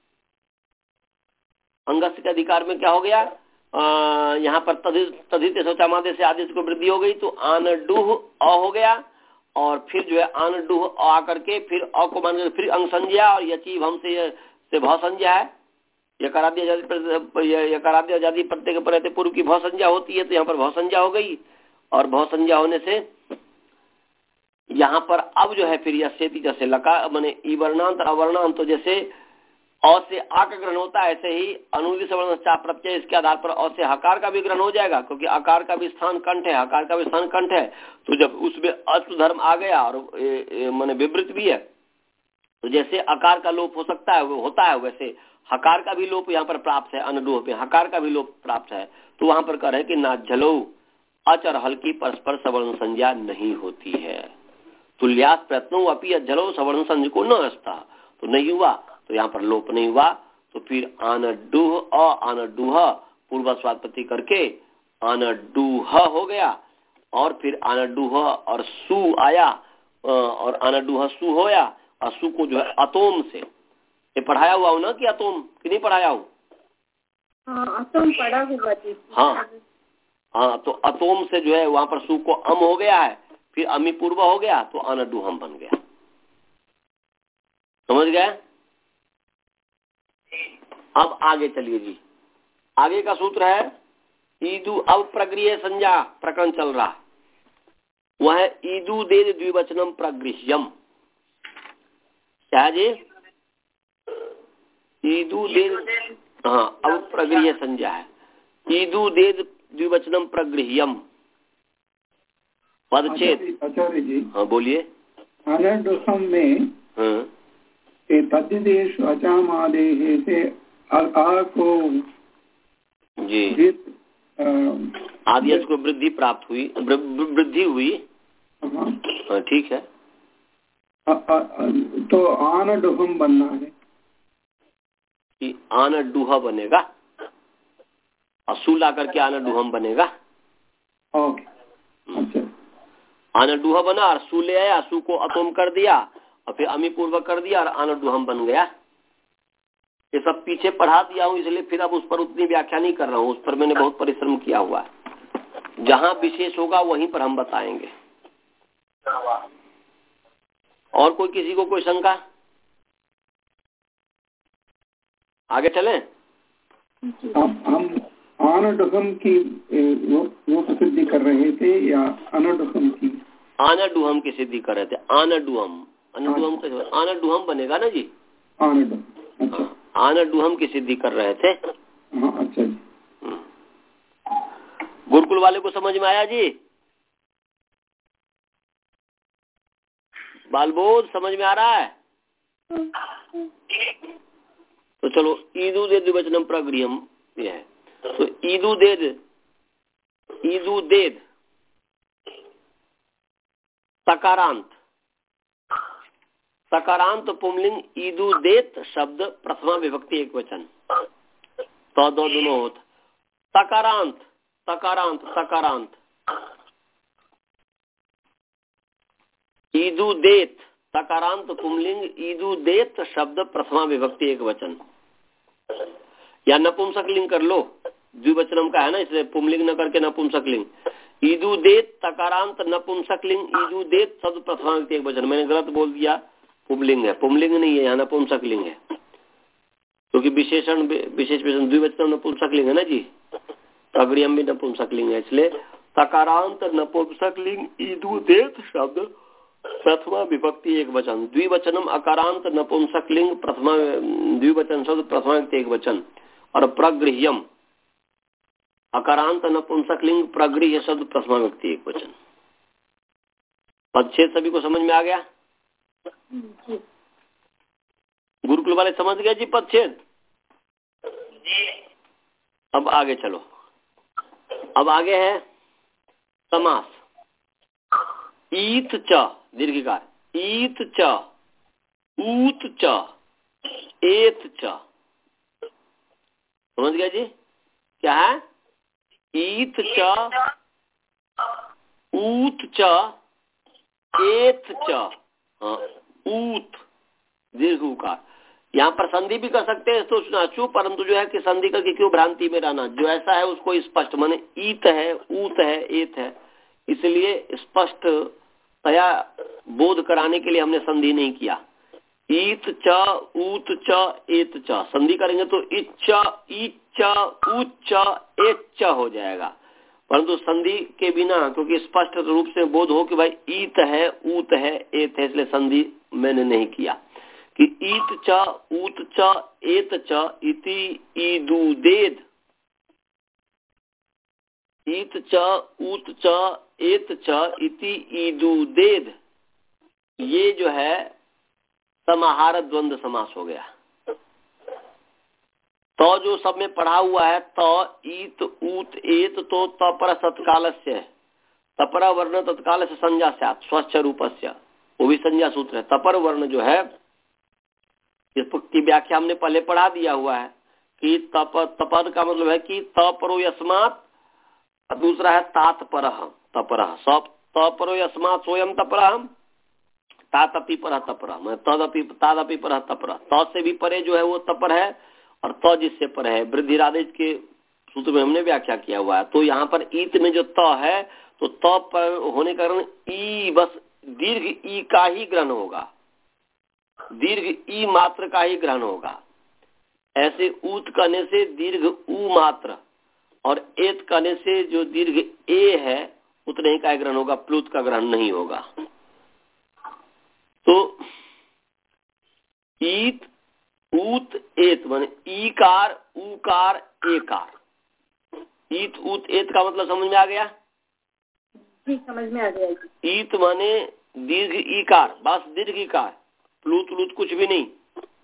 अंगस्य के अधिकार में क्या हो गया, आ, यहाँ पर तदित तदित शौचामादे से आदेश को वृद्धि हो गई, तो अनडुह अ हो गया, और फिर जो है अनडुह अ आकर के फिर अ को मान करके फिर अंग संज्ञा, और यचीव हम से से भ संज्ञा है, यकारादि यकारादि आजादी प्रत्यय के पर पूर्व की भ संज्ञा होती है, तो यहाँ पर भ संज्ञा हो गई, और भ संज्ञा होने से यहाँ पर अब जो है फिर यह सेति जैसे लका माने ई वर्णांत अवर्णांत, तो जैसे अ से आ का ग्रहण होता है, ऐसे ही अनुदित सवर्ण चा प्रत्यय, इसके आधार पर अ से हकार का भी ग्रहण हो जाएगा, क्योंकि आकार का भी स्थान कंठ है, हकार का भी स्थान कंठ है। तो जब उसमें अश्व धर्म आ गया और माने विवृत भी है, तो जैसे आकार का लोप हो सकता है वो होता है, वैसे हकार का भी लोप यहाँ पर प्राप्त है, अनडुह पे हकार का भी लोप प्राप्त है। तो वहां पर कह रहे हैं कि ना झलो अचर हल्की परस्पर सवर्ण संज्ञा नहीं होती है। तुल्यास प्रयत्नो अपी झलो सवर्ण संज्ञा को न अस्ता, तो नहीं हुआ, तो यहाँ पर लोप नहीं हुआ। तो फिर अनडुह अ अनडुह पूर्व स्वात्पत्ति करके अनडुह हो गया, और फिर अनडुह और सु आया, और अनडुह सु होया, और सु को जो है अतोम से, ये पढ़ाया हुआ हो ना कि अतोम कि नहीं पढ़ाया हो? हाँ, अतोम पढ़ा हुआ थी। हाँ हाँ, तो अतोम से जो है वहां पर सु को अम हो गया है, फिर अमी पूर्व हो गया, तो अनडुहम बन गया। समझ गए? अब आगे चलिए जी, आगे का सूत्र है ईदु, अब प्रगृह्य संज्ञा प्रकरण चल रहा, वह है ईदु दे द्विवचनम प्रगृह्यम। क्या जी? ईदु दे, हाँ अब प्रगृह्य संज्ञा है, ईदु दे द्विवचनम प्रगृह्यम पदच्छेद। आचार्य जी, हाँ बोलिए। अनडुहम में हाँ तद्देश अचामादेह से आ को जी आदेश को वृद्धि प्राप्त हुई, वृद्धि हुई। हाँ ठीक है। आ, आ, तो आनडुहम बनना है कि आनडुहा बनेगा, असूल आकर के आनडुहम बनेगा। ओके अच्छा, आनडुहा बना और सू ले आया, सू को अतोम कर दिया और फिर अमी पूर्वक कर दिया और आनडुहम बन गया। ये सब पीछे पढ़ा दिया हूँ, इसलिए फिर अब उस पर उतनी व्याख्या नहीं कर रहा हूँ, उस पर मैंने बहुत परिश्रम किया हुआ है। जहाँ विशेष होगा वहीं पर हम बताएंगे। और कोई किसी को कोई शंका? आगे चलें। हम आनडुहम की रूप सिद्धि कर रहे थे या अनडुहम की? आनडुहम की सिद्धि कर रहे थे। आनडुहम अनडुहम कैसे? आनडुहम बनेगा ना जी। आनडुहम अच्छा, आनडुहम की सिद्धि कर रहे थे। हाँ अच्छा जी। गुरुकुल वाले को समझ में आया जी? बालबोध समझ में आ रहा है? तो चलो ईदु दे द्विवचनम प्रगृह्यम ये है। तो ईदु देद, ईदु देद सकारांत, सकारांत पुंलिंग ईदु देत शब्द प्रथमा विभक्ति एक वचन, तो दो दोनों होता। सकारांत सकारांत सकारांत ईदु देत सकारांत पुंलिंग ईदु देत शब्द प्रथमा विभक्ति एक वचन, या नपुंसक लिंग कर लो, द्विवचनम का है ना, इसलिए पुंलिंग न करके नपुंसक लिंग। ईदु देत सकारांत नपुंसक लिंग ईदु देत शब्द प्रथमा विभक्ति एक वचन। मैंने गलत बोल दिया, पुंलिंग है, पुंलिंग नहीं है, यहाँ नपुंसक लिंग है, क्योंकि तो विशेषण विशेष विशेषण द्विवचन नपुंसक लिंग है ना जी, प्रगृह्यम भी नपुंसक लिंग है, इसलिए सकारांत नपुंसक लिंग ईदु देत शब्द प्रथमा विभक्ति एक वचन। द्विवचनम अकारांत नपुंसक लिंग प्रथमा द्विवचन शब्द प्रथमा विभक्ति एक वचन। और प्रगृह्यम अकारांत नपुंसक लिंग प्रगृह्य शब्द प्रथमा विभक्ति एक वचन। पदच्छेद सभी को समझ में आ गया? गुरुकुल वाले समझ गए जी पदच्छेद? अब आगे चलो। अब आगे है समास। ईत च दीर्घिकार, ईत च ऊत च एत च। समझ गया जी? क्या है? ईत च ऊत च एत च, हाँ ऊत दीर्घ उकार। यहाँ पर संधि भी कर सकते हैं तो सुनाचू, परंतु जो है कि संधि करके क्यों भ्रांति में रहना, जो ऐसा है उसको स्पष्ट, माने ईत है ऊत है एत है, इसलिए स्पष्ट तया बोध कराने के लिए हमने संधि नहीं किया। ईत च ऊत च एत च, संधि करेंगे तो इच्च ईच उच्च एच हो जाएगा, परंतु संधि के बिना, क्योंकि स्पष्ट रूप से बोध हो कि भाई ईत है ऊत है एत है, इसलिए संधि मैंने नहीं किया कि ईत च ऊत च एत च इति ईदु देद। ईत च ऊत च एत च इति ईदु देद, ये जो है समाहार द्वंद्व समास हो गया। तो जो सब में पढ़ा हुआ है तो ईत ऊत एत तो तपर तत्कालस्य, तपर वर्ण तत्काल से संज्ञा स्यात् स्वच्छ रूपस्य, वो भी संज्ञा सूत्र है। तपर वर्ण जो है इसकी व्याख्या हमने पहले पढ़ा दिया हुआ है कि तप तपर का मतलब है कि तपरो यस्मात्, दूसरा है तात्परः तपरः, सब तपरो यस्मात् सोयम तपरः तातपि परः तपरः, मैं तदपि तादपि परः तपरः, त से भी परे जो है वो तपर है और त जिससे पर है, वृद्धिरादेश के सूत्र में हमने व्याख्या किया हुआ है। तो यहाँ पर ईत में जो त है तो त पर होने के कारण ई बस दीर्घ ई का ही ग्रहण होगा, दीर्घ ई मात्र का ही ग्रहण होगा। ऐसे ऊत कहने से दीर्घ ऊ मात्र और एत कहने से जो दीर्घ ए है उतने ही का ग्रहण होगा, प्लुत का ग्रहण नहीं होगा। तो ईत ऊत एत माने ईकार ऊकार एकार। ईत ऊत एत का मतलब समझ में आ गया? जी समझ में आ गया। ईत माने दीर्घ ईकार, बस दीर्घ ईकार, प्लुत लुत कुछ भी नहीं,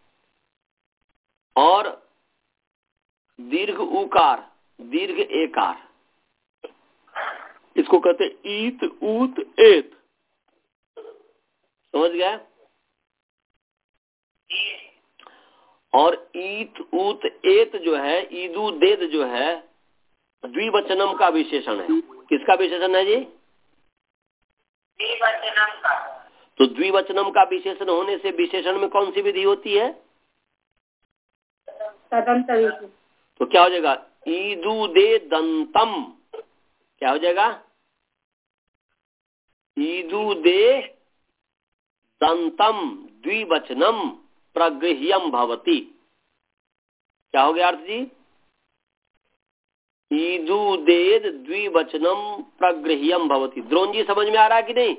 और दीर्घ उकार दीर्घ एकार, इसको कहते ईत ऊत एत। समझ गया? और ईत ऊत एत जो है, ईदू देद जो है, द्विवचनम का विशेषण है। किसका विशेषण है जी? द्विवचनम का। तो द्विवचनम का विशेषण होने से विशेषण में कौन सी विधि होती है? तदंत विधि। तो क्या हो जाएगा? ईदू दे दंतम, क्या हो जाएगा? ईदू दे दंतम द्विवचनम प्रगृह्यम भवति। क्या हो गया अर्थ जी? ईदू देद द्विवचनम प्रगृह्यम भवति। द्रोण जी समझ में आ रहा है कि नहीं?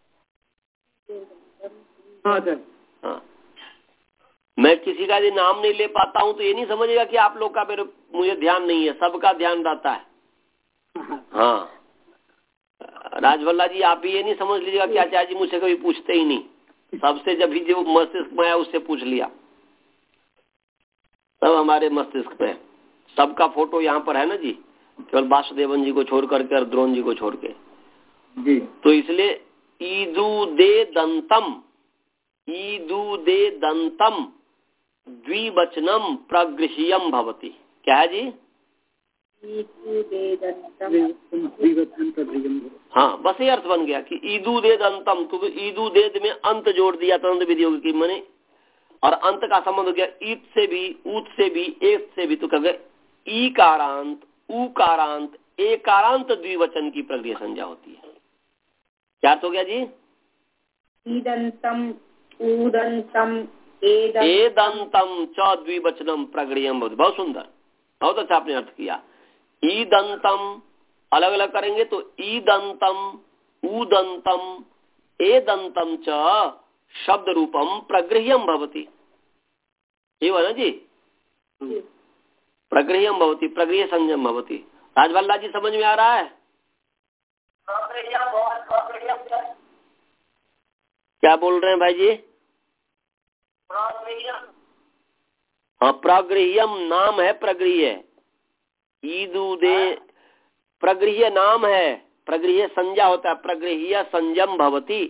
हाँ सर। हाँ, मैं किसी का यदि नाम नहीं ले पाता हूँ तो ये नहीं समझेगा कि आप लोग का मेरे मुझे ध्यान नहीं है, सबका ध्यान रहता है। हाँ राजभल्ला जी, आप भी ये नहीं समझ लीजिएगा कि आचार्य जी मुझसे कभी पूछते ही नहीं, सबसे जब भी जो मस्तिष्क में आया उससे पूछ लिया। सब हमारे मस्तिष्क में, सबका फोटो यहाँ पर है ना जी, केवल वासुदेवन जी को छोड़ करके और द्रोण जी को छोड़ के जी। तो इसलिए ईदू दे दंतम, ईदू दे दंतम द्विवचनम प्रगृह्यम भवति। क्या है जी? हाँ बस ये अर्थ बन गया कि ईदू दे दंतम, क्योंकि ईदू देद में अंत जोड़ दिया तदंत विधि होगी कि मैंने, और अंत का संबंध हो गया ईत से भी, ऊत से भी, एक से भी, तो कह गए ईकारांत उकारांत एकारांत द्विवचन की प्रक्रिया संज्ञा होती है। क्या अर्थ हो गया जी? ईदंतम ऊदंतम एदंतम च द्विवचनम प्रगृह्यम भवति। बहुत सुंदर, बहुत अच्छा आपने अर्थ किया। ईदंतम अलग अलग करेंगे तो ईदंतम ऊदंतम एदंतम च शब्द रूपम प्रगृह्यम भवति। ये हुआ ना जी? प्रगृह्यम भवति, प्रगृह्य संयम भवति। राजभल्ला जी समझ में आ रहा है? क्या बोल रहे हैं भाई जी? हाँ प्रगृह्यम नाम है, प्रगृह्य ईदू दे प्रगृह्य नाम है, प्रगृह्य संज्ञा होता है, प्रगृह्य संयम भवति।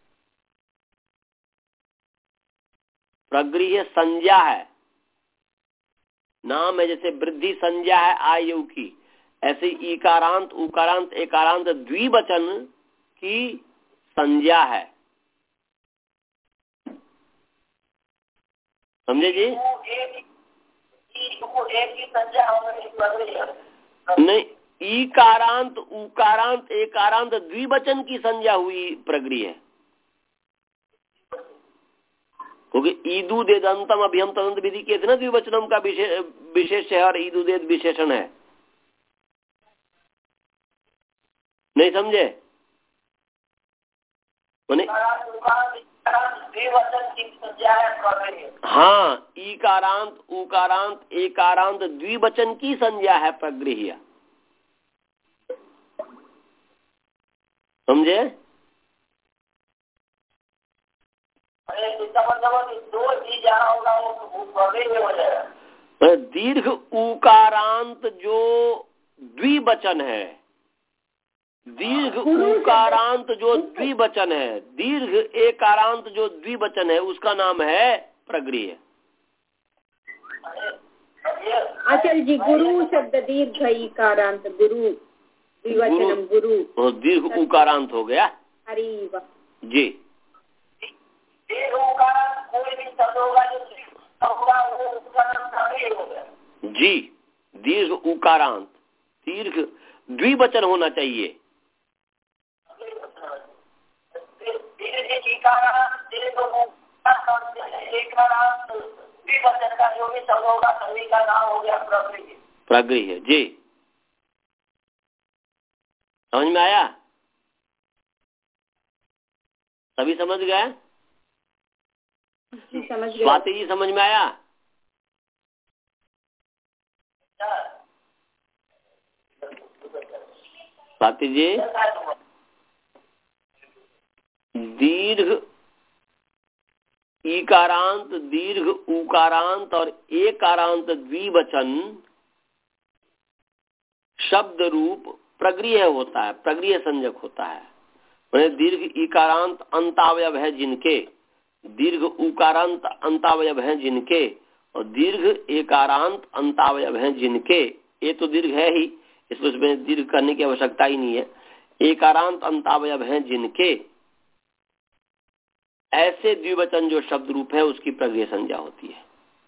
प्रगृह्य संज्ञा है, नाम है, जैसे वृद्धि संज्ञा है आयु की, ऐसे ईकारांत उकारांत एकारांत द्विवचन की संज्ञा है। समझे जी? नहीं, ईकारांत उकारांत एकारांत द्विवचन की संज्ञा हुई प्रगृह्य, क्योंकि ईदू देदंतम अभी हम तदंत विधि के थे ना, द्विवचनम का विशेष है और ईदू देद विशेषण है। नहीं समझे? हाँ, ईकारांत उकारांत एकारांत द्विवचन की संज्ञा है प्रगृह्य। समझे? दीर्घ उकारांत जो द्विवचन है, दीर्घ उकारांत जो द्विवचन है, दीर्घ एकारांत जो द्विवचन है, उसका नाम है प्रगृह्य। आचार्य जी, गुरु शब्द दीर्घ इकारांत, गुरु द्विवचनम गुरु, तो दीर्घ उकारांत हो गया। हरि वाह जी। कोई भी शब्द होगा जो होगा वो उसका नाम प्रगृह्य हो गया जी। दीर्घ उकारांत, दीर्घ द्विवचन होना चाहिए। द्विवचन का जो भी सब होगा, सभी का नाम हो गया प्रगृह। प्रगृह जी, समझ में आया? सभी समझ गए? समझ गए। स्वाति जी समझ में आया? स्वाति जी, दीर्घ ईकारांत, दीर्घ उकारांत और एकारांत द्विवचन शब्द रूप प्रगृह होता है, प्रगृह संज्ञक होता है। दीर्घ ईकारांत अंतावयव है जिनके, दीर्घ उकारांत अंतावयव है जिनके, और दीर्घ एकारांत अंतावयव है जिनके। ये तो दीर्घ है ही, इसमें दीर्घ करने की आवश्यकता ही नहीं है। एकारांत अंतावयव है जिनके, ऐसे द्विवचन जो शब्द रूप है उसकी प्रगृह संज्ञा होती है।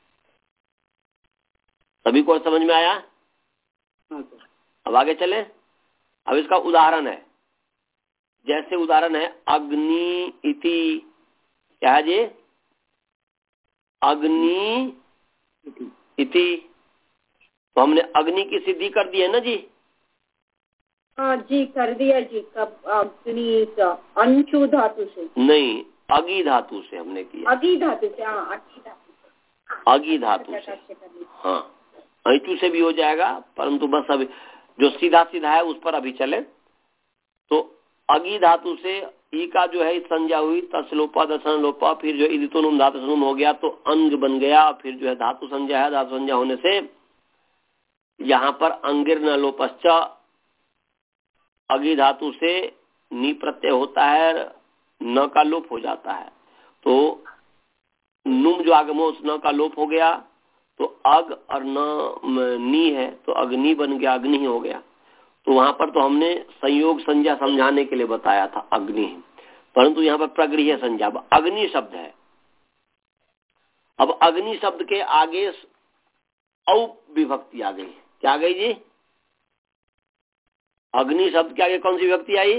सभी को समझ में आया? अब आगे चले। अब इसका उदाहरण है, जैसे उदाहरण है अग्नि इति, क्या है जी? अग्नि इति। तो हमने अग्नि की सिद्धि कर दी है ना जी? हाँ जी, कर दिया जी। कब? अग्नि का अंशु धातु से नहीं, अगी धातु से हमने किया। अगी धातु से, हाँ अगी धातु से, अगी धातु से। हाँ, अंशु से भी हो जाएगा, परंतु बस अभी जो सीधा सीधा है उस पर अभी चले। तो अगी धातु से ई का जो है संज्ञा हुई, तस्लोपा दर्शन लोपा, फिर जो इदितोनुम धातु सनुम हो गया तो अंग बन गया, फिर जो है धातु संज्ञा है, धातु संज्ञा होने से यहाँ पर अंगिर न लोपश्च, अगी धातु से नी प्रत्यय होता है, न का लोप हो जाता है। तो नुम जो आगमो उस न का लोप हो गया, तो अग और न नी है तो अग्नि बन गया, अग्नि ही हो गया। तो वहां पर तो हमने संयोग संज्ञा समझाने के लिए बताया था अग्नि, परंतु यहाँ पर प्रगृह संज्ञा अग्नि शब्द है। अब अग्नि शब्द के आगे औ विभक्ति आ गई। क्या आ गई जी? अग्नि शब्द के आगे कौन सी विभक्ति आई?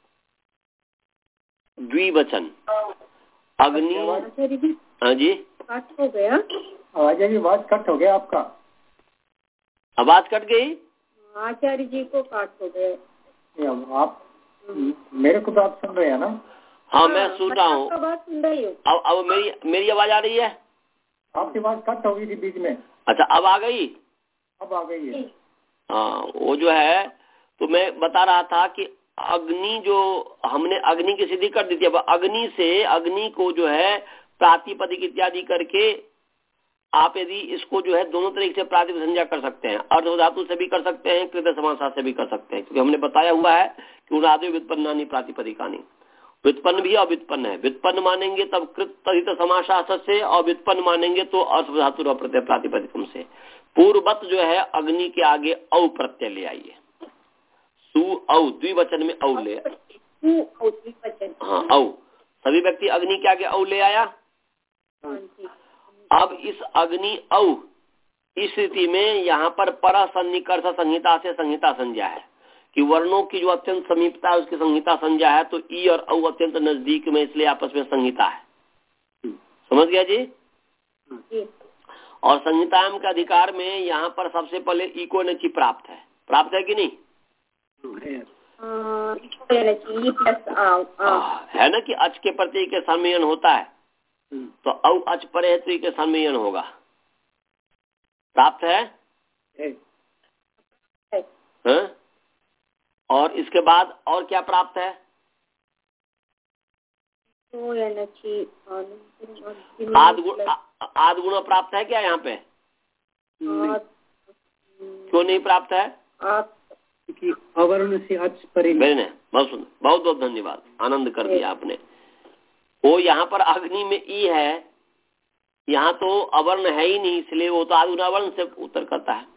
द्विवचन। अग्नि। हाँ जी, कट हो गया आवाज जी, आवाज कट हो गया आपका। आवाज कट गई? आचार्य जी को काट हो गए। आप मेरे को तो आप सुन रहे हैं ना? हाँ, मैं सुन रहा हूँ। आवाज सुन रही हूँ। अब अब मेरी मेरी आवाज आ रही है? आपकी आवाज कट हो गई थी बीच में। अच्छा, अब आ गई? अब आ गई है। हाँ, वो जो है तो मैं बता रहा था कि अग्नि जो हमने अग्नि की सिद्धि कर दी थी। अब अग्नि से अग्नि को जो है प्रातिपदिक इत्यादि करके आप यदि इसको जो है दोनों तरीके से प्रातिपदिक संज्ञा कर सकते हैं, अर्ध धातु से भी कर सकते हैं, कृत समास से भी कर सकते हैं, क्योंकि हमने बताया हुआ है कि उनादि व्युत्पन्नानि प्रातिपदिकानि। व्युत्पन्न भी अव्युत्पन्न है। व्युत्पन्न मानेंगे तब कृत तदित समासास से, और व्युत्पन्न मानेंगे तो अर्थ धातु प्रत्यय प्रातिपदिकम से। पूर्ववत जो है अग्नि के आगे औ प्रत्यय ले आइए। सु औ द्विवचन में औ ले। हाँ, औ। सभी व्यक्ति अग्नि के आगे औ ले आया। अब इस अग्नि औ इस स्थिति में यहाँ पर पर सन्निकर्ष संहिता से संहिता संज्ञा है कि वर्णों की जो अत्यंत समीपता है उसकी संहिता संज्ञा है। तो ई और औ अत्यंत नजदीक में, इसलिए आपस में संहिता है। समझ गया जी? और संहिताम के अधिकार में यहाँ पर सबसे पहले ई को नची प्राप्त है। प्राप्त है कि नहीं? है ना कि अच के प्रत्यय के सम्मेलन होता है, तो औ अच परे है तो ई के सम्मेलन होगा। प्राप्त है, है? और इसके बाद और क्या प्राप्त है? आद गुण, आद गुण प्राप्त है क्या यहाँ पे? क्यों नहीं प्राप्त है? अवर्ण से अच परे। मैंने बहुत सुंदर, बहुत बहुत धन्यवाद, आनंद कर दिया आपने। वो यहाँ पर अग्नि में ई है, यहाँ तो अवर्ण है ही नहीं, इसलिए वो तो आदुनावर्ण से उत्तर करता है।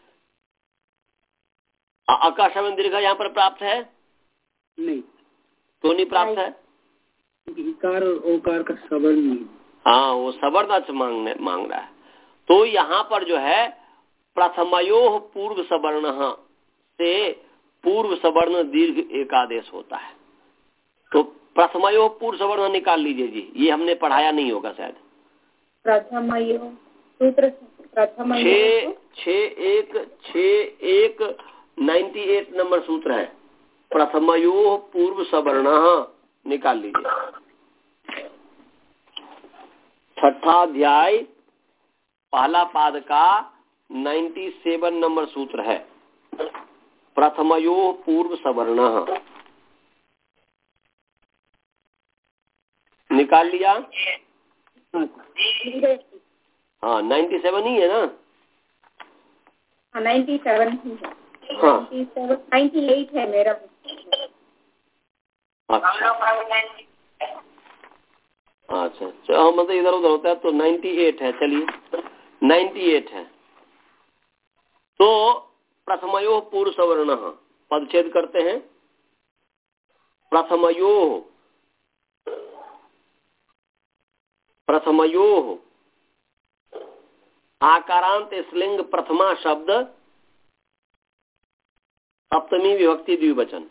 आकाश में दीर्घ यहाँ पर प्राप्त है? नहीं। तो नहीं प्राप्त है? इकार और ओकार का सवर्ण नहीं। हाँ, वो सवर्ण मांगने मांग रहा है। तो यहाँ पर जो है प्रथमयो पूर्व सवर्ण से पूर्व सवर्ण दीर्घ एकादेश होता है। तो प्रथमयो पूर्व सवर्ण निकाल लीजिए जी, ये हमने पढ़ाया नहीं होगा शायद। प्रथमयो सूत्र प्रथम छः छः एक छः एक नाइन्टी एट नंबर सूत्र है, प्रथमयो पूर्व सवर्ण, निकाल लीजिए। छठा अध्याय पहला पाद का नाइन्टी सेवन नंबर सूत्र है, प्रथमयो पूर्व सवर्ण। निकाल लिया? हाँ नाइन्टी सेवन ही है ना? हाँ नाइन्टी सेवन ही है। हाँ नाइन्टी सेवन नाइन्टी एट है मेरा। अच्छा अच्छा अच्छा, हाँ मतलब इधर उधर होता है तो नाइन्टी एट है। चलिए नाइन्टी एट है। तो प्रथमयो पूर्व सवर्ण पदच्छेद करते हैं। प्रथमयो प्रथमयो आकारांत स्लिंग प्रथमा शब्द सप्तमी विभक्ति द्विवचन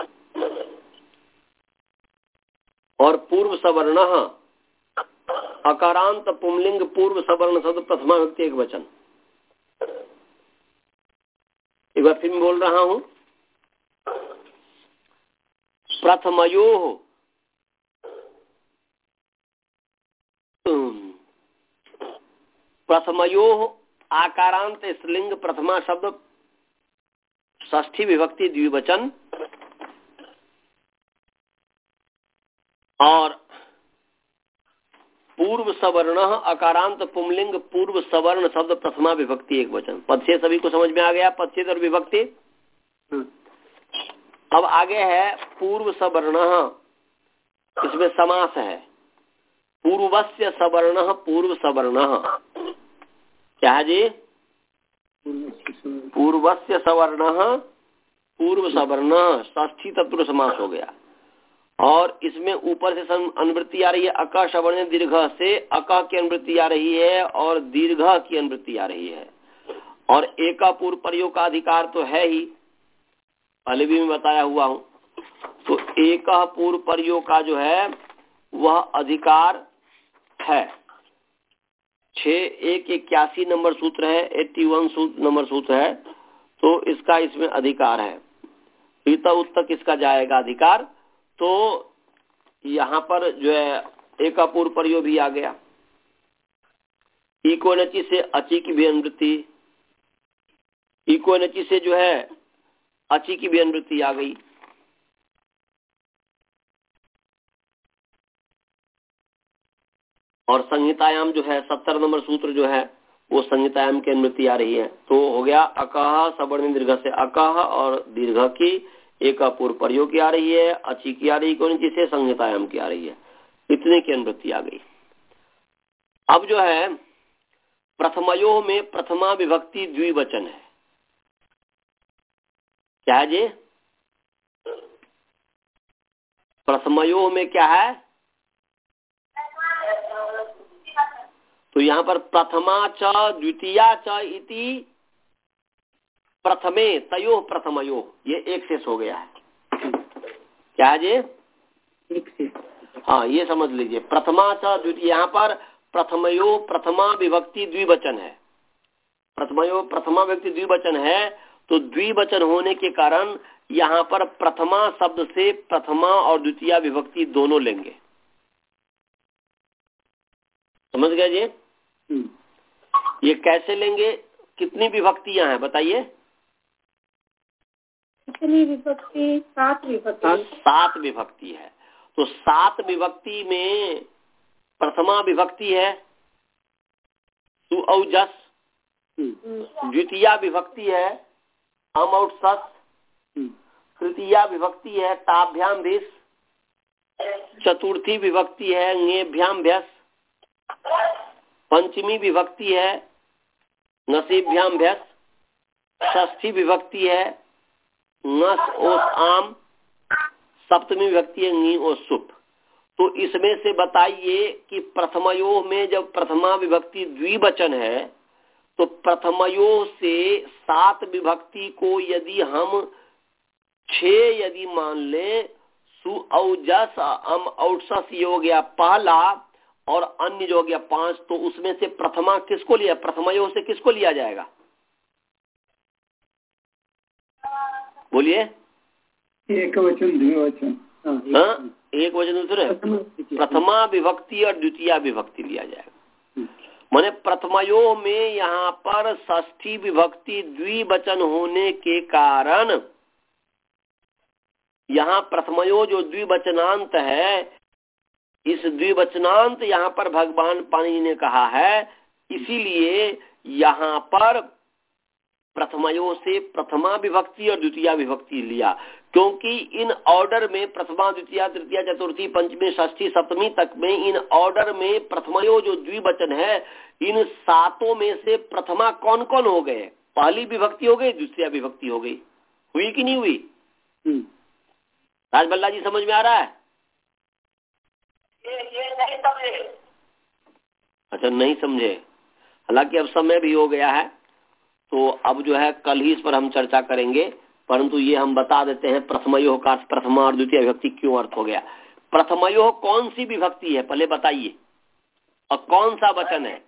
और पूर्व सवर्ण अकारांत पुंलिंग पूर्व सवर्ण शब्द प्रथमा विभक्ति एक वचन। एक बार फिर बोल रहा हूं, प्रथमयो प्रथमयो आकारांत स्लिंग प्रथमा शब्द षष्ठी विभक्ति द्विवचन और पूर्व सवर्ण अकारांत पुंलिंग पूर्व सवर्ण शब्द प्रथमा विभक्ति एक वचन। पदच्छेद सभी को समझ में आ गया? पदच्छेद और विभक्ति। अब आगे है पूर्व सवर्ण, इसमें समास है। पूर्वस्य सवर्ण पूर्व सवर्ण, क्या है जी? पूर्वस्य सवर्ण पूर्व सवर्ण, षष्ठी तत्पुरुष समास हो गया। और इसमें ऊपर से अनुवृत्ति आ रही है अक सवर्ण दीर्घ से, अक की अनुवृत्ति आ रही है और दीर्घ की अनुवृत्ति आ रही है। और एक पूर्व प्रयोग का अधिकार तो है ही, पहले भी मैं बताया हुआ हूं। तो एक पूर्व प्रयोग का जो है वह अधिकार है। छः एक इक्यासी नंबर सूत्र है, एट्टी वन सूत्र नंबर सूत्र है, तो इसका इसमें अधिकार है। इत तक इसका जाएगा अधिकार। तो यहाँ पर जो है एक अपूर्व प्रयोग भी आ गया। इको नची से अची की भी अनुवृत्ति, इको नची से जो है अची की भी अनुवृत्ति आ गई। और संहितायाम जो है सत्तर नंबर सूत्र जो है वो संहितायाम की अनुवृत्ति आ रही है। तो हो गया अकह सवर्ण दीर्घ से अकह और दीर्घ की एक अपूर्व प्रयोग की आ रही है, अची की आ रही है, जिसे संहितायाम की आ रही है, इतने की अनुवृत्ति आ गई। अब जो है प्रथमयो में प्रथमा विभक्ति द्विवचन है। क्या है जी? प्रथमयो में क्या है? तो यहाँ पर प्रथमा च द्वितीया च इति प्रथमे तयो प्रथमयो, ये एक शेष हो गया है। क्या है जी? एक शेष। हाँ ये समझ लीजिए, प्रथमा च द्वितीय, यहाँ पर प्रथमयो प्रथमा विभक्ति द्विवचन है। प्रथमयो प्रथमा विभक्ति द्विवचन है, तो द्विवचन होने के कारण यहाँ पर प्रथमा शब्द से प्रथमा और द्वितीय विभक्ति दोनों लेंगे। समझ गए जी? ये कैसे लेंगे? कितनी विभक्तियां हैं बताइए? कितनी विभक्ति? सात विभक्ति। सात विभक्ति है। तो सात विभक्ति में प्रथमा विभक्ति है सुऔजस, द्वितीया विभक्ति है अम और सस, तृतीया विभक्ति है ताभ्याम भिस, चतुर्थी विभक्ति है ङेभ्याम भ्यस, पंचमी विभक्ति है नसीभ्याम भ्यस, षष्ठी विभक्ति है नस ओस आम, सप्तमी विभक्ति है ङी ओस सुप। तो इसमें से बताइए कि प्रथमयो में जब प्रथमा विभक्ति द्विवचन है तो प्रथमयो से सात विभक्ति को यदि हम छह यदि मान ले, सु औजस अम औसस ये हो गया पहला, और अन्य जो हो गया पांच, तो उसमें से प्रथमा किसको लिया, प्रथमयो से किसको लिया जाएगा, बोलिए। एक वचन द्विवचन, हाँ एक वचन दूसरे, प्रथमा विभक्ति और द्वितीय विभक्ति लिया जाएगा। माने प्रथमयो में यहाँ पर षष्ठी विभक्ति द्विवचन होने के कारण यहाँ प्रथमयो जो द्विवचनांत है, इस द्विवचनांत यहाँ पर भगवान पाणिनि जी ने कहा है, इसीलिए यहाँ पर प्रथमयो से प्रथमा विभक्ति और द्वितीय विभक्ति लिया, क्योंकि इन ऑर्डर में प्रथमा द्वितीय तृतीय चतुर्थी पंचमी षष्ठी सप्तमी तक में इन ऑर्डर में प्रथमयो जो द्विवचन है, इन सातों में से प्रथमा कौन कौन हो गए, पहली विभक्ति हो गई, द्वितीय विभक्ति हो गई, हुई कि नहीं हुई? राजबल्ला जी समझ में आ रहा है? ये ये नहीं समझे। अच्छा नहीं समझे, हालांकि अब समय भी हो गया है, तो अब जो है कल ही इस पर हम चर्चा करेंगे, परंतु ये हम बता देते हैं प्रथमयो का प्रथमा और द्वितीय विभक्ति क्यों अर्थ हो गया। प्रथमयो कौन सी विभक्ति है पहले बताइए, और कौन सा वचन है?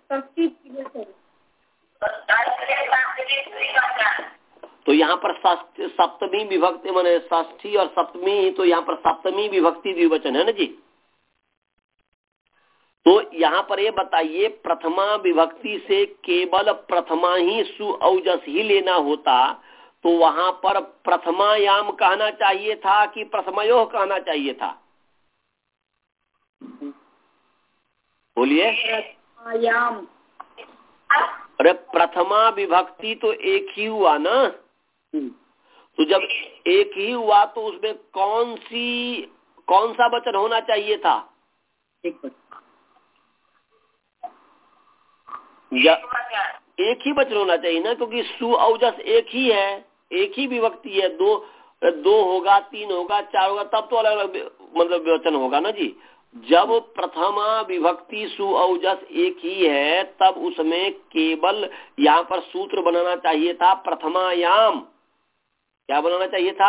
तो यहाँ पर सप्तमी विभक्ति माने षष्ठी और सप्तमी, तो यहाँ पर सप्तमी विभक्ति द्विवचन है ना जी। तो यहाँ पर ये बताइए, प्रथमा विभक्ति से केवल प्रथमा ही सुऔजस ही लेना होता तो वहां पर प्रथमायाम कहना चाहिए था कि प्रथमयोः कहना चाहिए था, बोलिए। अरे प्रथमा विभक्ति तो एक ही हुआ ना, तो जब एक ही हुआ तो उसमें कौन सी कौन सा वचन होना चाहिए था? एक एक ही वचन होना चाहिए ना, क्योंकि सुऔजस एक ही है, एक ही विभक्ति है। दो दो होगा, तीन होगा, चार होगा, तब तो अलग अलग मतलब वचन होगा ना जी। जब प्रथमा विभक्ति सुऔजस एक ही है, तब उसमें केवल यहाँ पर सूत्र बनाना चाहिए था प्रथमायाम। क्या बनाना चाहिए था?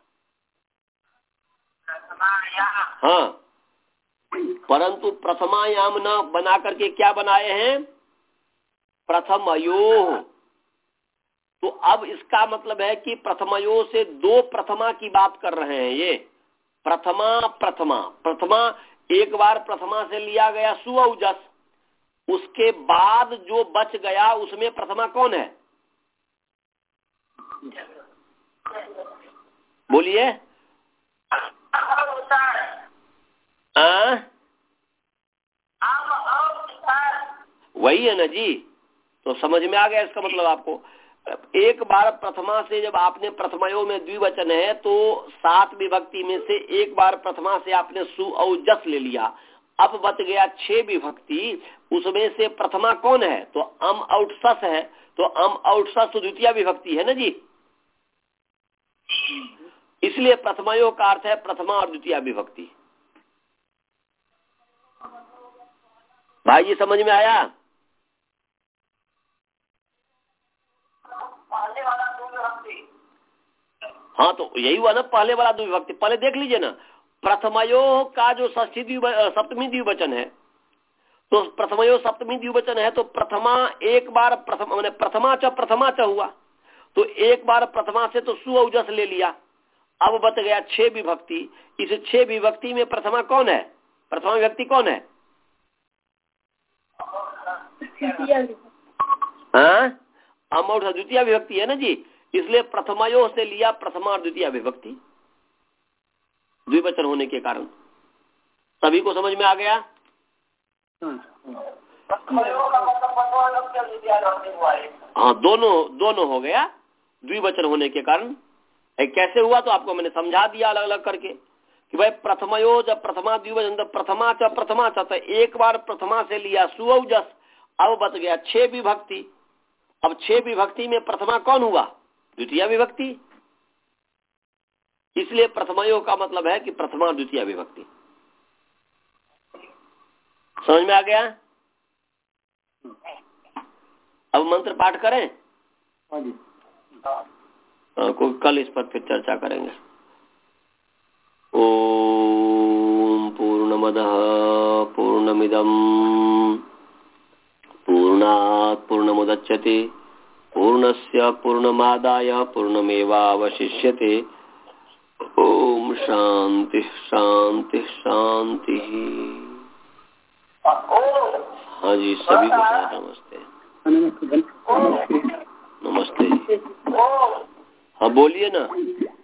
हाँ, परंतु प्रथमायाम न बना करके क्या बनाए हैं? प्रथमयोः। तो अब इसका मतलब है कि प्रथमयोः से दो प्रथमा की बात कर रहे हैं ये। प्रथमा प्रथमा प्रथमा एक बार प्रथमा से लिया गया सुऔजस, उसके बाद जो बच गया उसमें प्रथमा कौन है? बोलिए। वही है ना जी। तो समझ में आ गया इसका मतलब आपको। एक बार प्रथमा से जब आपने प्रथमयों में द्विवचन है तो सात विभक्ति में से एक बार प्रथमा से आपने सुऔजस ले लिया, अब बच गया छह विभक्ति, उसमें से प्रथमा कौन है? तो अम औट सस है। तो अम औट सस तो द्वितीय विभक्ति है ना जी। इसलिए प्रथमयों का अर्थ है प्रथमा और द्वितीय विभक्ति। भाई जी समझ में आया? हाँ, तो यही हुआ ना पहले वाला द्विभक्ति। पहले देख लीजिए ना, प्रथमयोः का जो षष्ठी सप्तमी द्विवचन है, तो प्रथमयोः सप्तमी द्विवचन है, तो प्रथमा एक बार प्रथमा माने प्रथमा च प्रथमा च हुआ, तो एक बार प्रथमा से तो सुऔजस ले लिया, अब बच गया छह विभक्ति। इस छह विभक्ति में प्रथमा कौन है? प्रथमा विभक्ति कौन है? हाँ, अमौढ़ द्वितीय विभक्ति है ना जी। इसलिए प्रथमयोः से लिया प्रथमा और द्वितीय विभक्ति द्विवचन होने के कारण। सभी को समझ में आ गया? हाँ, दोनों दोनों हो गया द्विवचन होने के कारण। कैसे हुआ तो आपको मैंने समझा दिया अलग अलग करके कि भाई प्रथमयोः जब प्रथमा द्विवचन तो प्रथमा च प्रथमा च, तो एक बार प्रथमा से लिया सुऔजस, अब बच गया छह विभक्ति। अब छह विभक्ति में प्रथमा कौन हुआ? द्वितीय विभक्ति। इसलिए प्रथमयोः का मतलब है कि प्रथमा और द्वितीय विभक्ति। समझ में आ गया? अब मंत्र पाठ करें? को कल इस पर फिर चर्चा करेंगे। ओम पूर्ण पूर्णमदः पूर्णमिदम् पूर्णात् पूर्णमुदच्यते पूर्णस्य पूर्णमादाय पूर्णमेवावशिष्यते। ओम शांति शांति शांति। हाँ जी, सभी को नमस्ते। नमस्ते। नमस्ते। हाँ बोलिए ना।